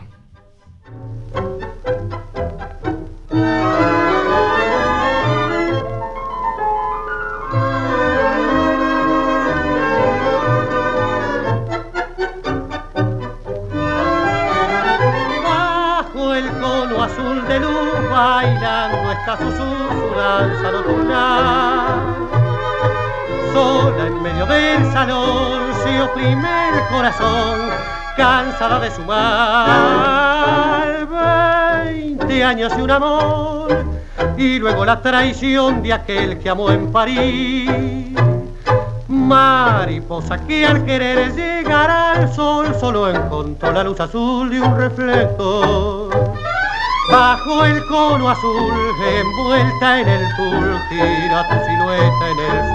Bailando está su, su danza nocturnal, sola en medio del salón se oprime el corazón, cansada de su mal. Veinte años de un amor y luego la traición de aquel que amó en París. Mariposa que al querer llegar al sol solo encontró la luz azul de un reflector. Bajo el cono azul, envuelta en el tul, tira tu silueta en el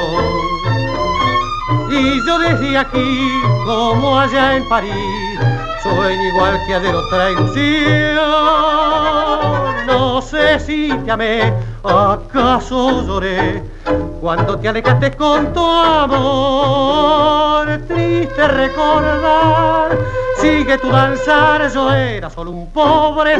salón. Y yo desde aquí, como allá en París, sueño igual que ayer otra ilusión. No sé si te amé, acaso lloré, cuando te alejaste con tu amor. Triste recordar, sigue tu danzar, yo era solo un pobre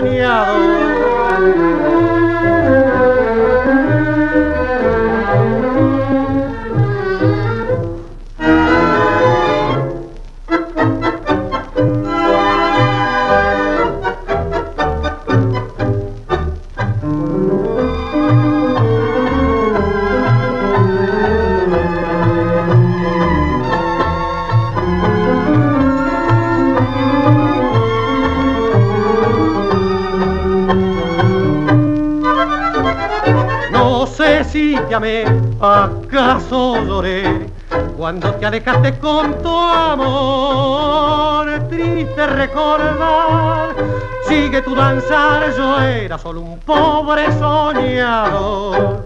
te amé, acaso lloré, cuando te alejaste con tu amor. Triste recordar, sigue tu danzar, yo era solo un pobre soñador.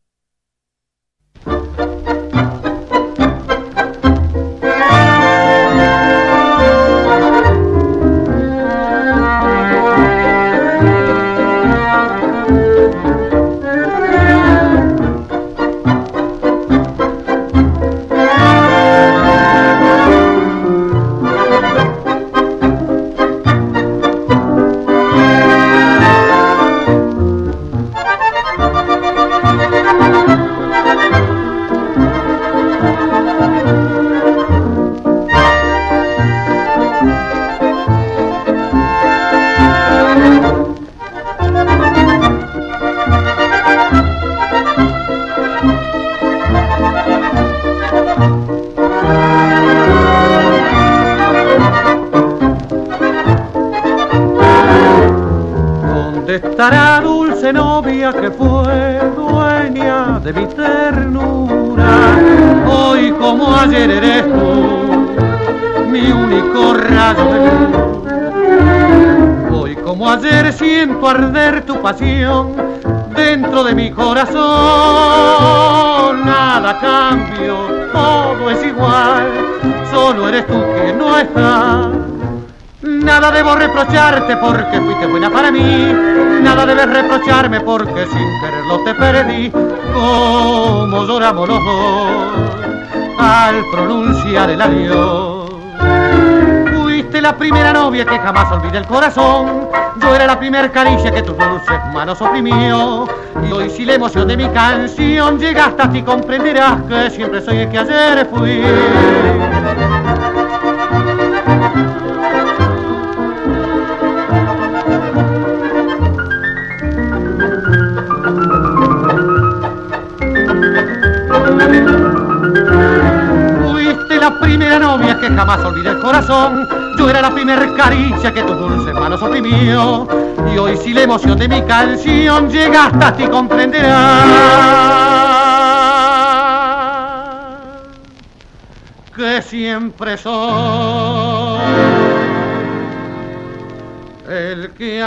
Estará dulce novia que fue dueña de mi ternura, hoy como ayer eres tú mi único rayo de luz. Hoy como ayer siento arder tu pasión dentro de mi corazón. Nada cambio, todo es igual, solo eres tú que no estás. Nada debo reprocharte porque fuiste buena para mí, nada debes reprocharme porque sin quererlo te perdí. Como lloramos los dos al pronunciar el adiós. Fuiste la primera novia que jamás olvidé el corazón, yo era la primer caricia que tus dulces manos oprimió. Y hoy si la emoción de mi canción llega hasta ti comprenderás que siempre soy el que ayer fui. Fuiste la primera novia que jamás olvidé el corazón, yo era la primer caricia que tus dulces manos oprimió. Y hoy si la emoción de mi canción llega hasta ti comprenderás que siempre soy el que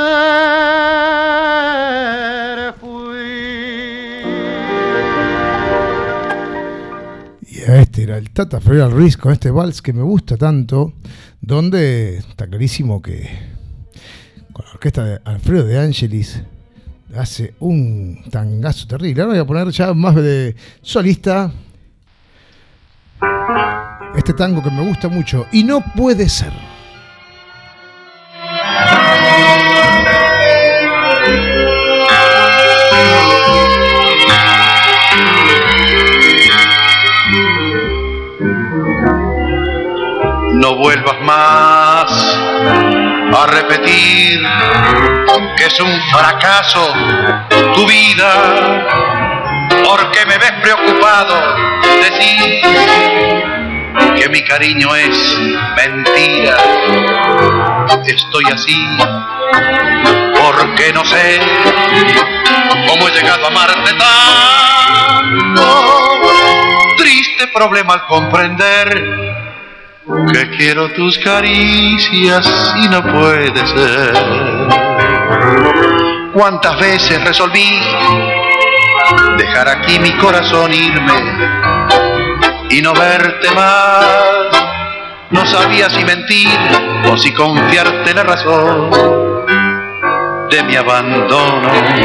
ayer fui. Y a este era el Tata Federal Ruiz con este vals que me gusta tanto, donde está clarísimo que con la orquesta de Alfredo De Angelis hace un tangazo terrible. Ahora voy a poner ya más de solista este tango que me gusta mucho, Y no puede ser. No vuelvas más a repetir que es un fracaso tu vida, porque me ves preocupado. Decís que mi cariño es mentira. Estoy así porque no sé cómo he llegado a amarte tanto. Triste problema al comprender que quiero tus caricias y no puede ser. Cuántas veces resolví dejar aquí mi corazón irme y no verte más. No sabía si mentir o si confiarte la razón de mi abandono.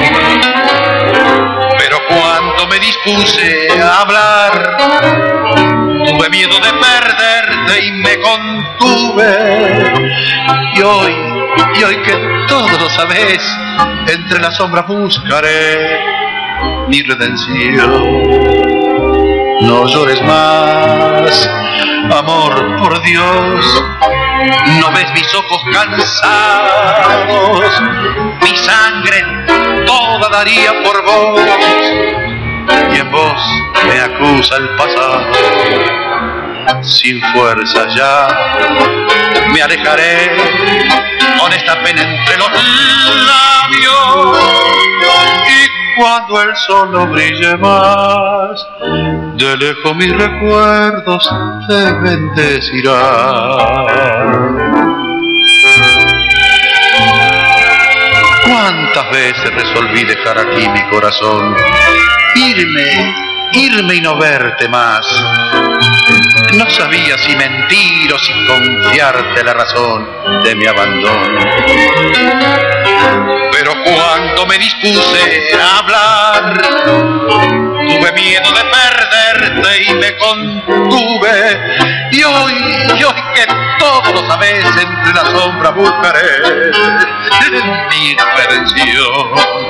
Pero cuando me dispuse a hablar, tuve miedo de perderte y me contuve. Y hoy, y hoy que todo lo sabes, entre las sombras buscaré mi redención. No llores más, amor, por Dios. No ves mis ojos cansados, mi sangre toda daría por vos. Y en vos me acusa el pasado. Sin fuerza ya me alejaré con esta pena entre los labios. Y cuando el sol no brille más, de lejos mis recuerdos te bendecirán. Cuántas veces resolví dejar aquí mi corazón, irme, irme y no verte más. No sabía si mentir o si confiarte la razón de mi abandono. Pero cuando me dispuse a hablar, tuve miedo de perderte y me contuve. Y hoy, y hoy que todo lo sabes, entre la sombra buscaré mi redención.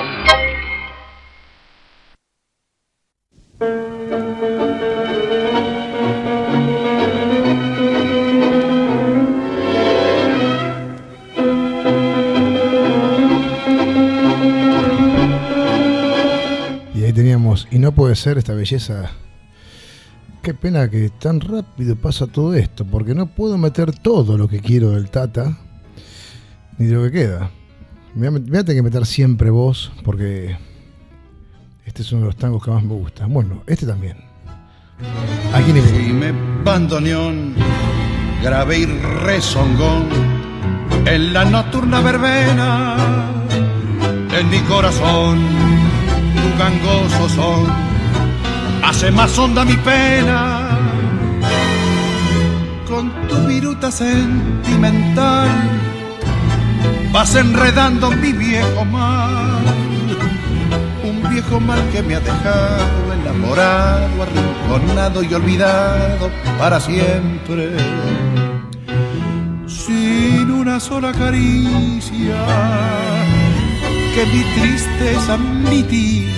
Teníamos Y no puede ser, esta belleza. Qué pena que tan rápido pasa todo esto, porque no puedo meter todo lo que quiero del Tata, ni de lo que queda. Me voy a tener que meter siempre voz, porque este es uno de los tangos que más me gusta. Bueno, este también. Aquí ni me bandoneón, grave y rezongón, en la nocturna verbena, en mi corazón, tu gangoso son, hace más honda mi pena, con tu viruta sentimental, vas enredando mi viejo mal, un viejo mal que me ha dejado enamorado, arrinconado y olvidado para siempre, sin una sola caricia que mi tristeza mitigue.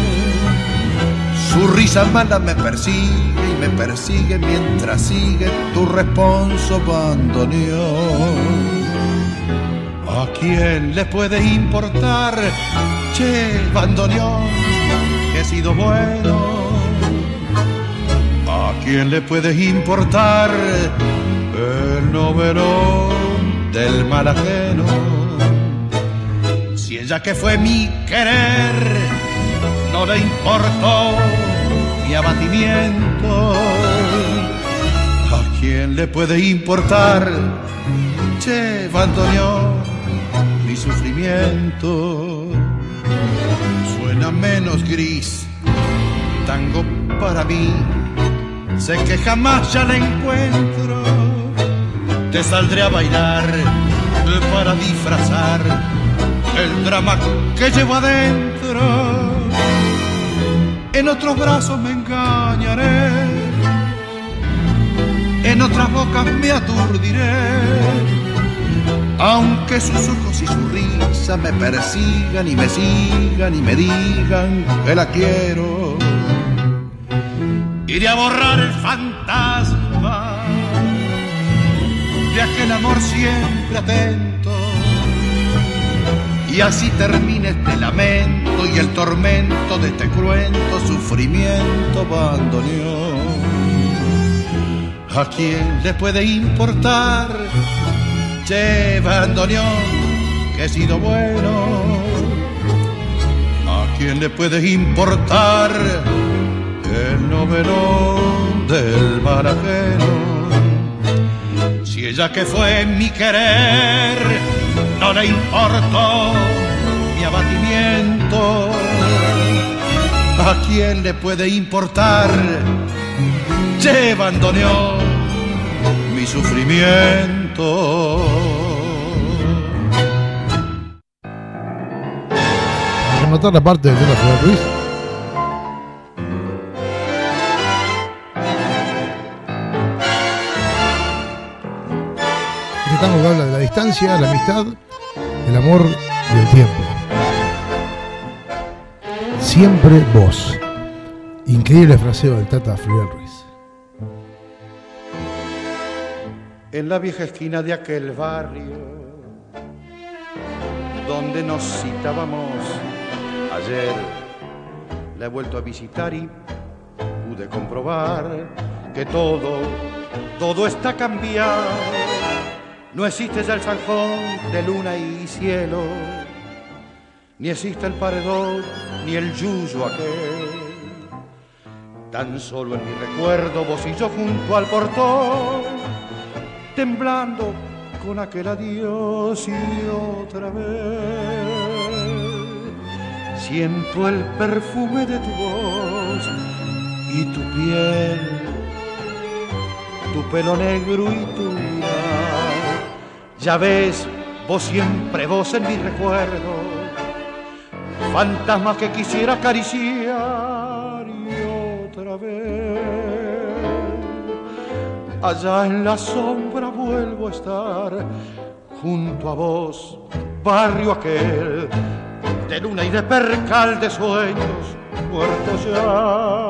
Su risa mala me persigue y me persigue mientras sigue tu responso bandoneón. ¿A quién le puede importar, che, bandoneón, que he sido bueno? ¿A quién le puede importar el novelón del mal ajeno? Si ella que fue mi querer no le importó mi abatimiento, ¿a quién le puede importar, che, bandoneón, mi sufrimiento? Suena menos gris, tango para mí, sé que jamás ya la encuentro, te saldré a bailar para disfrazar el drama que llevo adentro. En otros brazos me engañaré, en otras bocas me aturdiré, aunque sus ojos y su risa me persigan y me sigan y me digan que la quiero. Iré a borrar el fantasma de aquel amor siempre atento, y así termina este lamento y el tormento de este cruento sufrimiento bandoneón. ¿A quién le puede importar, che, bandoneón, que he sido bueno? ¿A quién le puede importar el novelón del mal ajeno? Si ella que fue mi querer no le importó mi abatimiento, ¿a quién le puede importar, che, bandoneón, mi sufrimiento? Para notar la parte del tema de Flor Ruiz. Este tango que habla de la distancia, la amistad, el amor y el tiempo. Siempre vos. Increíble fraseo del Tata Fluvial Ruiz. En la vieja esquina de aquel barrio donde nos citábamos ayer, la he vuelto a visitar y pude comprobar que todo, todo está cambiado. No existe ya el zanjón de luna y cielo, ni existe el paredón, ni el yuyo aquel. Tan solo en mi recuerdo vos y yo junto al portón, temblando con aquel adiós y otra vez. Siento el perfume de tu voz y tu piel, tu pelo negro y tu mirar. Ya ves, vos siempre vos en mi recuerdo, fantasma que quisiera acariciar y otra vez. Allá en la sombra vuelvo a estar, junto a vos, barrio aquel, de luna y de percal de sueños, muertos ya.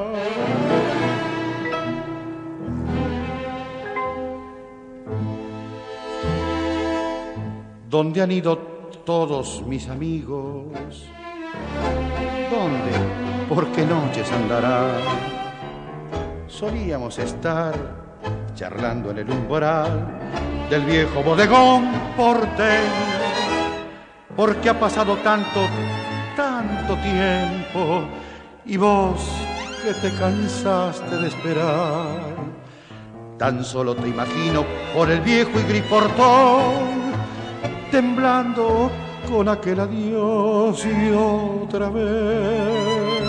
¿Dónde han ido todos mis amigos? ¿Dónde? ¿Por qué noches andarán? Solíamos estar charlando en el umbral del viejo bodegón porteño. Porque ha pasado tanto, tanto tiempo, y vos que te cansaste de esperar, Tan solo te imagino por el viejo y gris portón, temblando con aquel adiós y otra vez.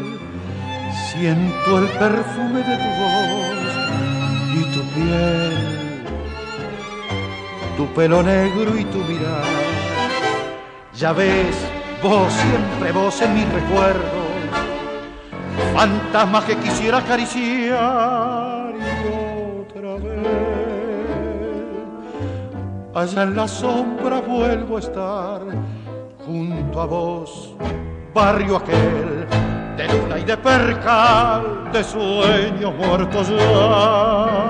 Siento el perfume de tu voz y tu piel, tu pelo negro y tu mirar. Ya ves, vos, siempre vos en mis recuerdos, fantasmas que quisiera acariciar y otra vez. Allá en la sombra vuelvo a estar, junto a vos, barrio aquel, de luna y de percal, de sueños muertos ya.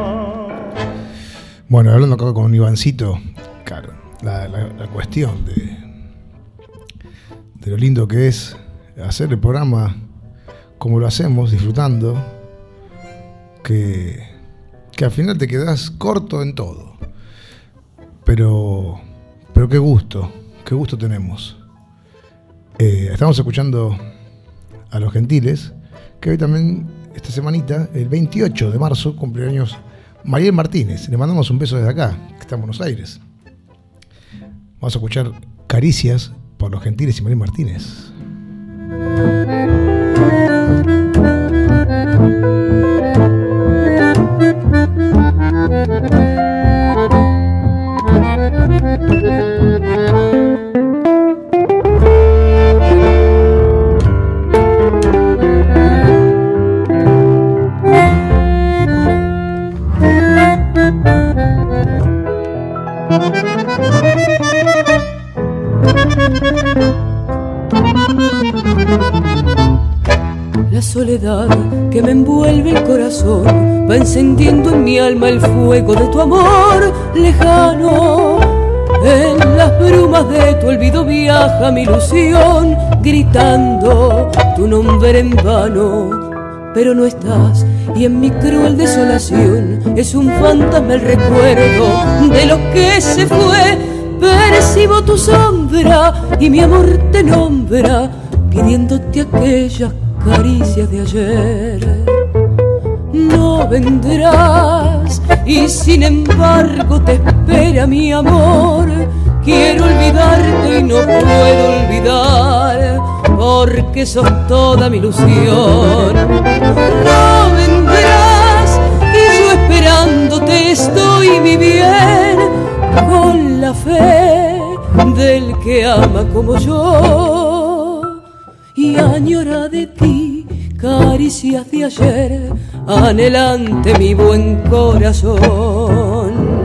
Bueno, hablando acá con Ivancito, claro, la, la, la cuestión de, de lo lindo que es hacer el programa como lo hacemos, disfrutando, que, que al final te quedás corto en todo. Pero, pero qué gusto, qué gusto tenemos. Eh, estamos escuchando a Los Gentiles, que hoy también, esta semanita, el veintiocho de marzo, cumpleaños Mariel Martínez. Le mandamos un beso desde acá, que está en Buenos Aires. Vamos a escuchar Caricias por Los Gentiles y Mariel Martínez. La soledad que me envuelve el corazón va encendiendo en mi alma el fuego de tu amor lejano. En las brumas de tu olvido viaja mi ilusión, gritando tu nombre en vano. Pero no estás, y en mi cruel desolación es un fantasma el recuerdo de lo que se fue. Percibo tu sombra y mi amor te nombra, pidiéndote aquellas caricias de ayer. No vendrás y sin embargo te espera mi amor. Quiero olvidarte y no puedo olvidar, porque sos toda mi ilusión. No vendrás y yo esperándote estoy mi bien, con la fe del que ama como yo, y añora de ti caricias de ayer, anhelante mi buen corazón.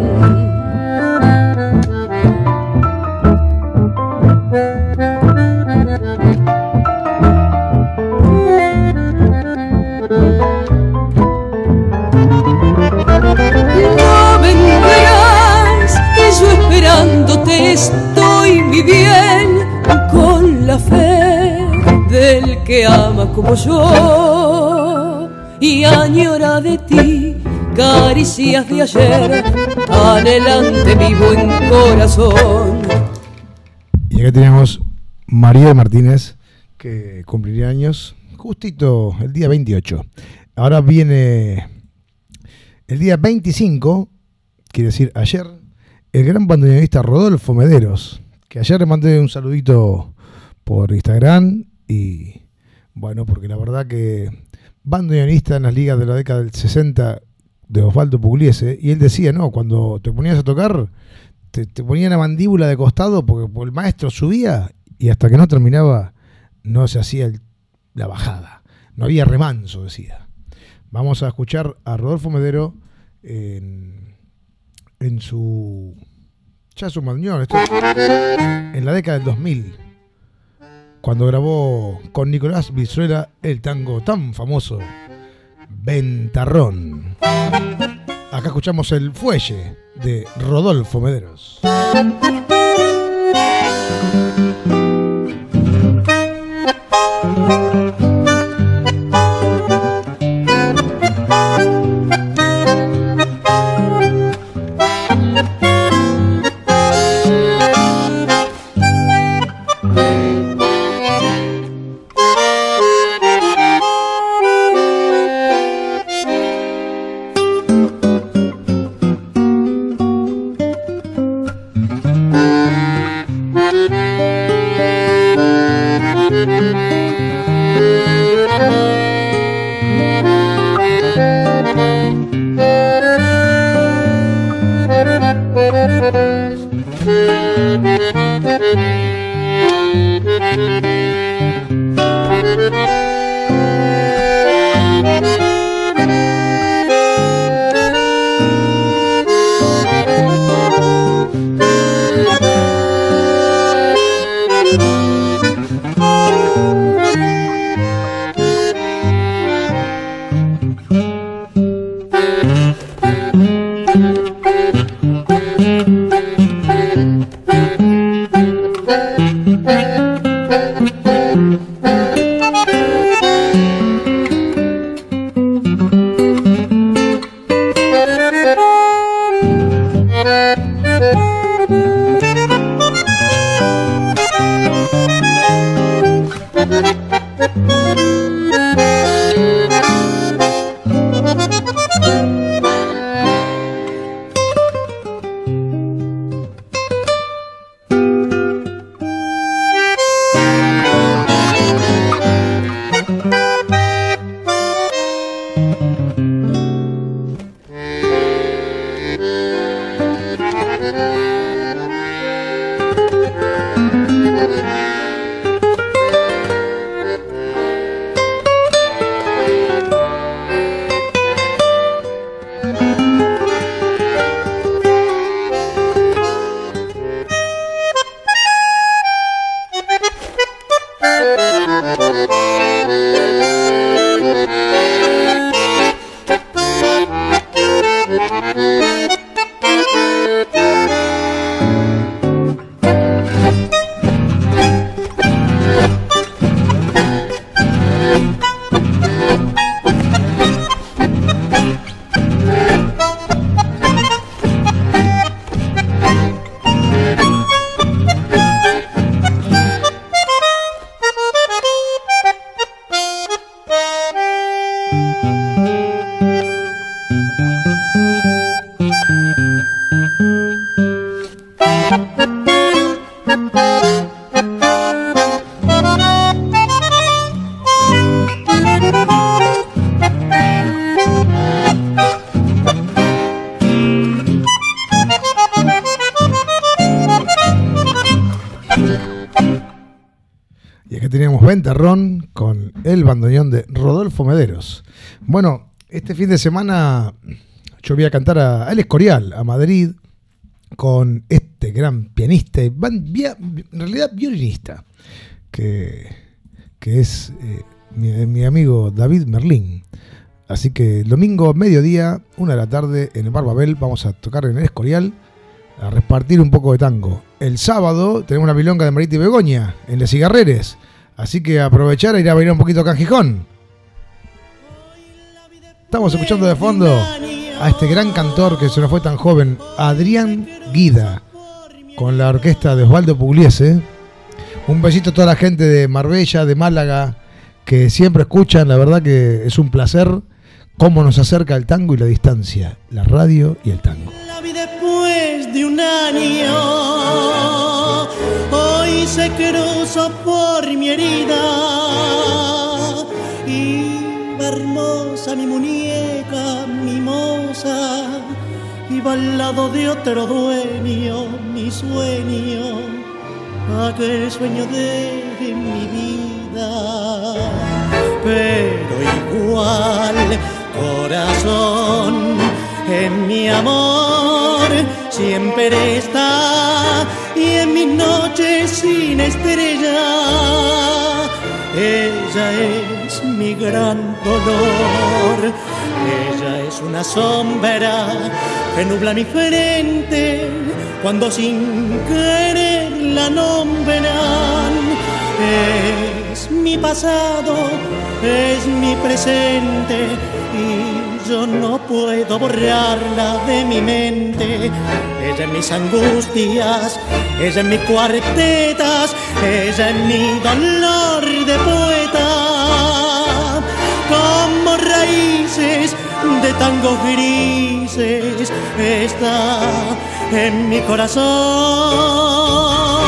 No vendrás y yo esperándote estoy mi bien, con la fe del que ama como yo, y añora de ti caricias de ayer, anhelante mi buen corazón. Y acá tenemos Mariel Martínez, que cumpliría años justito el día veintiocho. Ahora viene el día veinticinco, quiere decir ayer, el gran bandoneonista Rodolfo Mederos, que ayer le mandé un saludito por Instagram. Y bueno, porque la verdad que bandoneonista en las ligas de la década del sesenta de Osvaldo Pugliese, y él decía, no, cuando te ponías a tocar, te, te ponían la mandíbula de costado porque el maestro subía y hasta que no terminaba no se hacía el, la bajada, no había remanso, decía. Vamos a escuchar a Rodolfo Medero en, en su ya su bandoneón, esto, en la década del dos mil, cuando grabó con Nicolás Brizuela el tango tan famoso Ventarrón. Acá escuchamos El Fuelle de Rodolfo Mederos. Ventarrón con el bandoneón de Rodolfo Mederos. Bueno, este fin de semana yo voy a cantar a, a El Escorial, a Madrid, con este gran pianista, y en realidad violinista, que, que es eh, mi, mi amigo David Merlín. Así que el domingo, mediodía, una de la tarde, en el Bar Babel, vamos a tocar en El Escorial, a repartir un poco de tango. El sábado tenemos una milonga de Marita y Begoña, en Les Cigarreres. Así que aprovechar a ir a bailar un poquito acá en Gijón. Estamos escuchando de fondo a este gran cantor que se nos fue tan joven, Adrián Guida, con la orquesta de Osvaldo Pugliese. Un besito a toda la gente de Marbella, de Málaga, que siempre escuchan. La verdad que es un placer cómo nos acerca el tango y la distancia, la radio y el tango. La vi después de un año, hoy se cruzó por mi herida, iba hermosa mi muñeca, mi moza, iba al lado de otro dueño, mi sueño, aquel sueño de mi vida. Pero igual, corazón, en mi amor siempre está, y en mis noches sin estrella, ella es mi gran dolor. Ella es una sombra que nubla mi frente cuando sin querer la nombran. Es mi pasado, es mi presente, y yo no puedo borrarla de mi mente. Ella en mis angustias, ella en mis cuartetas, ella en mi dolor de poeta. Como raíces de tangos grises está en mi corazón.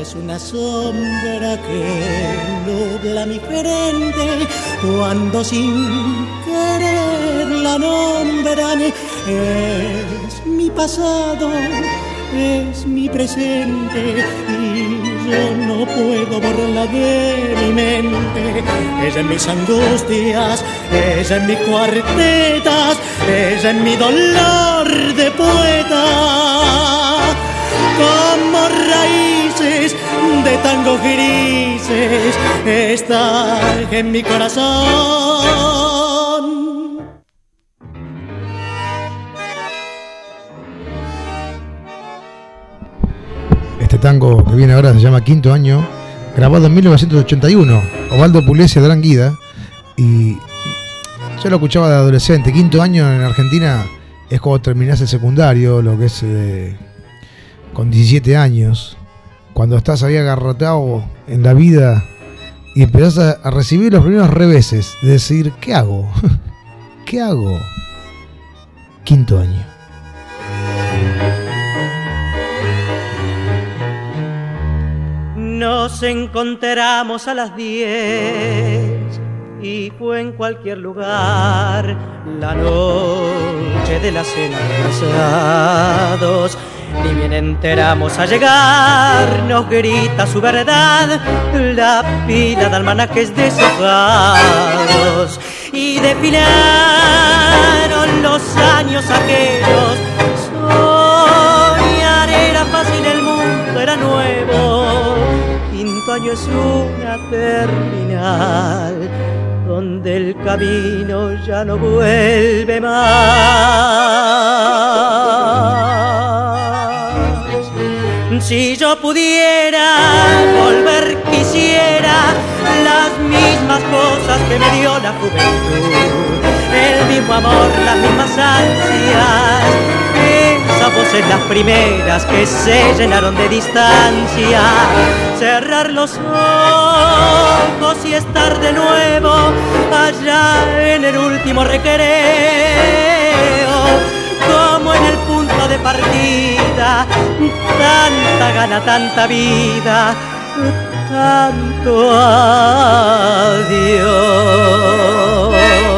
es una sombra que nubla mi frente cuando sin querer la nombran. Es mi pasado, es mi presente y yo no puedo borrarla de mi mente. Ella en mis angustias, ella en mis cuartetas, ella en mi dolor de poeta. Como raíces de tango grises está en mi corazón. Este tango que viene ahora se llama Quinto Año, grabado en mil novecientos ochenta y uno, Osvaldo Pugliese de Aranguida, y yo lo escuchaba de adolescente. Quinto año en Argentina es cuando terminás el secundario, lo que es eh, con diecisiete años, cuando estás ahí agarrotado en la vida y empezás a, a recibir los primeros reveses, de decir, ¿qué hago? ¿Qué hago? Quinto año. Nos encontramos a las diez y fue en cualquier lugar la noche de la cena de casados. Ni bien enteramos a llegar, nos grita su verdad la pila de almanaques deshojados. Y desfilaron los años aquellos, soñar era fácil, el mundo era nuevo. Quinto año es una terminal donde el camino ya no vuelve más. Si yo pudiera volver, quisiera las mismas cosas que me dio la juventud, el mismo amor, las mismas ansias, esas voces las primeras que se llenaron de distancia. Cerrar los ojos y estar de nuevo allá en el último recreo, como en el punto de partida. Tanta gana, tanta vida, tanto adiós.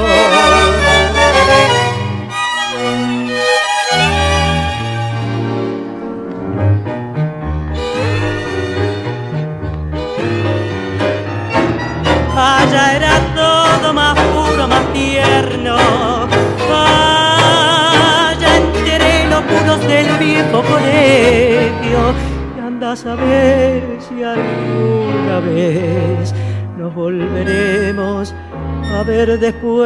Allá era todo más puro, más tierno. Allá entre los muros del viejo colegio. Y andás a ver si alguna vez nos volveremos a ver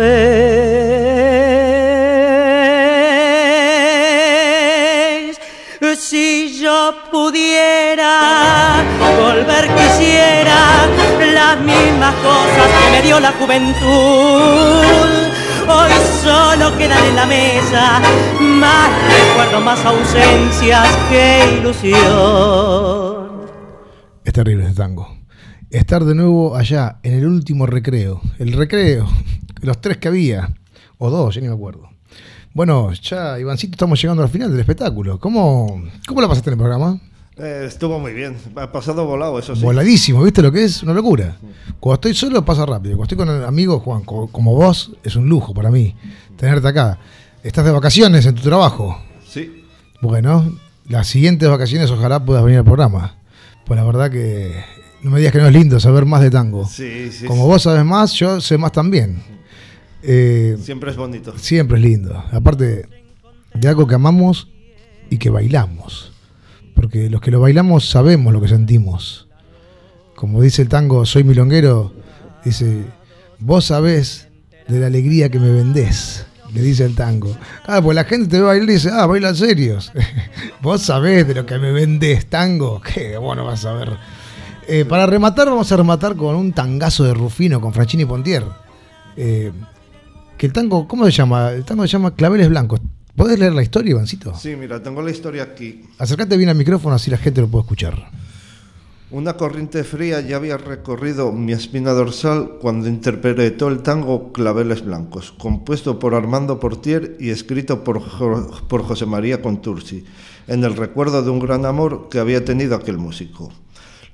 después. Si yo pudiera volver, quisiera las mismas cosas que me dio la juventud. Hoy solo quedan en la mesa más recuerdos, más ausencias que ilusión. Es terrible este tango. Estar de nuevo allá en el último recreo. El recreo, los tres que había, o dos, ya ni me acuerdo. Bueno, ya, Ivancito, estamos llegando al final del espectáculo. ¿Cómo, cómo la pasaste en el programa? Eh, estuvo muy bien, ha pasado volado, eso sí. Voladísimo, ¿viste lo que es? Una locura. Cuando estoy solo pasa rápido. Cuando estoy con amigos, Juan, como vos, es un lujo para mí tenerte acá. ¿Estás de vacaciones en tu trabajo? Sí. Bueno, las siguientes vacaciones ojalá puedas venir al programa. Pues la verdad que no me digas que no es lindo saber más de tango. Sí, sí. Como sí. vos sabes más, yo sé más también. Eh, siempre es bonito. Siempre es lindo. Aparte de algo que amamos y que bailamos. Porque los que lo bailamos sabemos lo que sentimos. Como dice el tango Soy Milonguero, dice, vos sabés de la alegría que me vendés, le dice el tango. Ah, pues la gente te ve bailar y dice, ah, bailan serios. Vos sabés de lo que me vendés, tango. Qué bueno vas a ver. Eh, para rematar, vamos a rematar con un tangazo de Rufino, con Franchini Pontier. Eh, que el tango, ¿cómo se llama? El tango se llama Claveles Blancos. ¿Podés leer la historia, Ivancito? Sí, mira, tengo la historia aquí. Acércate bien al micrófono, así la gente lo puede escuchar. Una corriente fría ya había recorrido mi espina dorsal cuando interpretó el tango Claveles Blancos, compuesto por Armando Portier y escrito por, jo- por José María Contursi, en el recuerdo de un gran amor que había tenido aquel músico.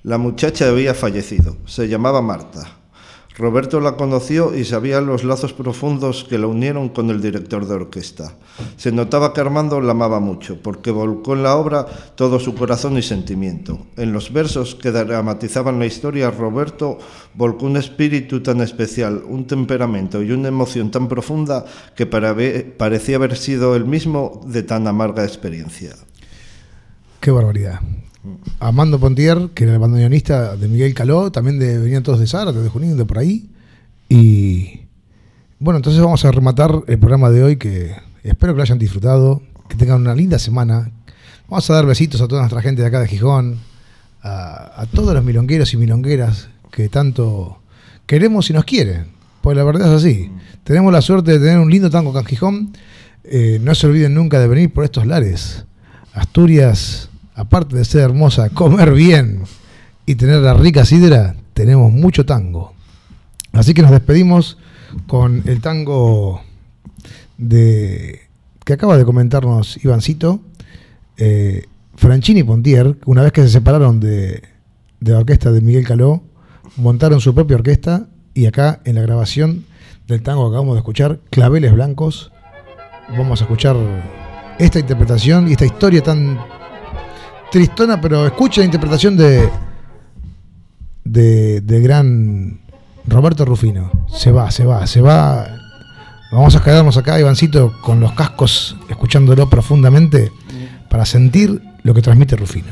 La muchacha había fallecido, se llamaba Marta. Roberto la conoció y sabía los lazos profundos que la unieron con el director de orquesta. Se notaba que Armando la amaba mucho, porque volcó en la obra todo su corazón y sentimiento. En los versos que dramatizaban la historia, Roberto volcó un espíritu tan especial, un temperamento y una emoción tan profunda que parecía haber sido el mismo de tan amarga experiencia. Qué barbaridad. Armando Pontier, que era el bandoneonista de Miguel Caló, también de, venían todos de Zárate, de Junín, de por ahí. Y bueno, entonces vamos a rematar el programa de hoy, que espero que lo hayan disfrutado, que tengan una linda semana. Vamos a dar besitos a toda nuestra gente de acá de Gijón, a, a todos los milongueros y milongueras que tanto queremos y nos quieren, pues la verdad es así. Tenemos la suerte de tener un lindo tango acá en Gijón. Eh, no se olviden nunca de venir por estos lares. Asturias, aparte de ser hermosa, comer bien y tener la rica sidra, tenemos mucho tango. Así que nos despedimos con el tango de que acaba de comentarnos Ivancito, eh, Franchini y Pontier. Una vez que se separaron de, de la orquesta de Miguel Caló, montaron su propia orquesta, y acá en la grabación del tango que acabamos de escuchar, Claveles Blancos, vamos a escuchar esta interpretación y esta historia tan tristona, pero escucha la interpretación de de, de gran Roberto Rufino. Se va, se va, se va. Vamos a quedarnos acá, Ivancito, con los cascos, escuchándolo profundamente para sentir lo que transmite Rufino.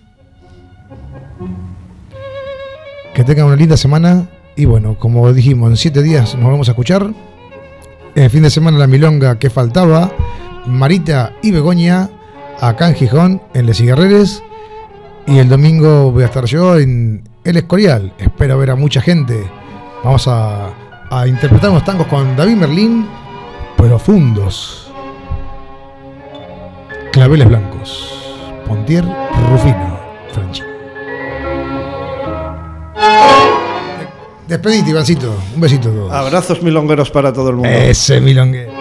Que tengan una linda semana y bueno, como dijimos, en siete días nos vamos a escuchar. El fin de semana la milonga que faltaba, Marita y Begoña, acá en Gijón, en Les Cigarreres, y el domingo voy a estar yo en El Escorial. Espero ver a mucha gente. Vamos a, a interpretar unos tangos con David Merlín, profundos. Claveles Blancos, Pontier, Rufino, Franchi. Despedite, Ivancito. Un besito a todos. Abrazos milongueros para todo el mundo. Ese milonguero.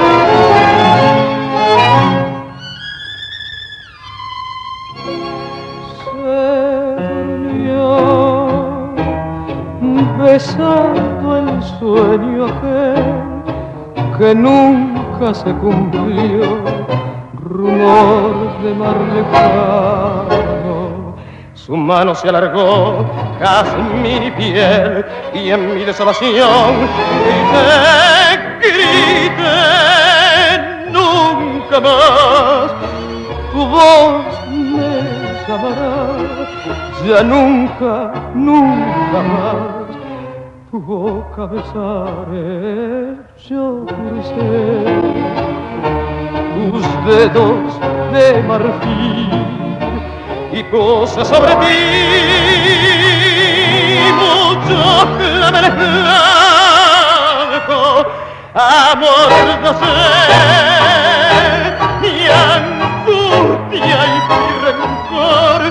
Besando el sueño aquel que nunca se cumplió, rumor de mar lejano. Su mano se alargó casi en mi piel y en mi desolación grité, grité, nunca más tu voz me llamará, ya nunca, nunca más. Tu boca besaré, yo crucé tus dedos de marfil y cosas sobre ti, muchos claveles blancos, amor no sé, mi angustia y mi rencor,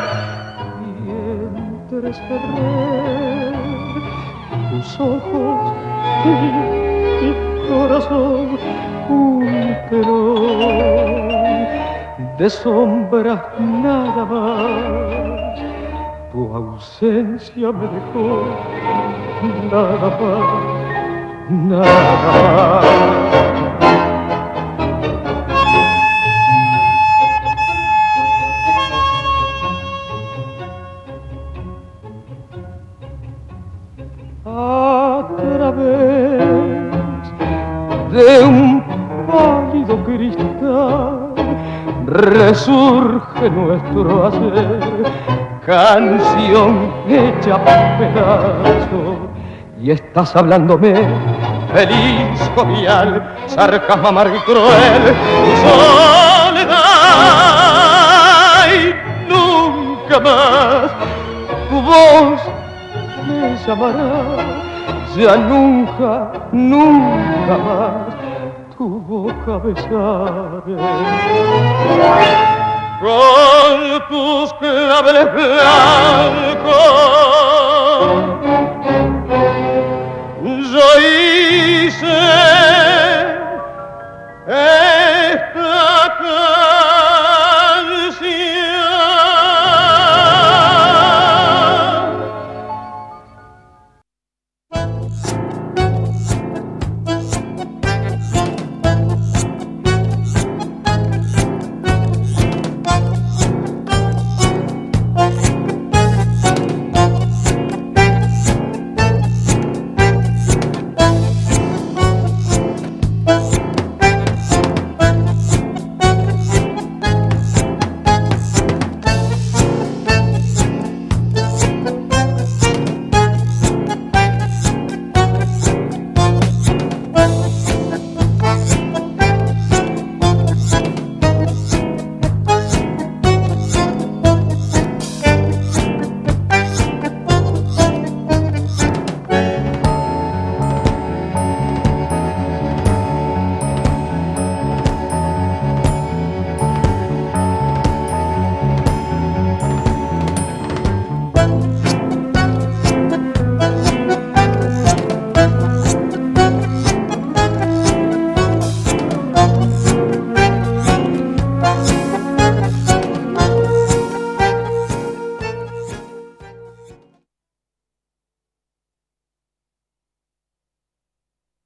y entre cerré tus ojos y mi corazón, un telón de sombras nada más. Tu ausencia me dejó nada más, nada más. De un pálido cristal resurge nuestro hacer, canción hecha pedazo, y estás hablándome feliz, jovial, sarcasmo amargo y cruel, tu soledad, y nunca más tu voz me llamará. Ya nunca, nunca más tu boca besaré. Con tus claveles blancos yo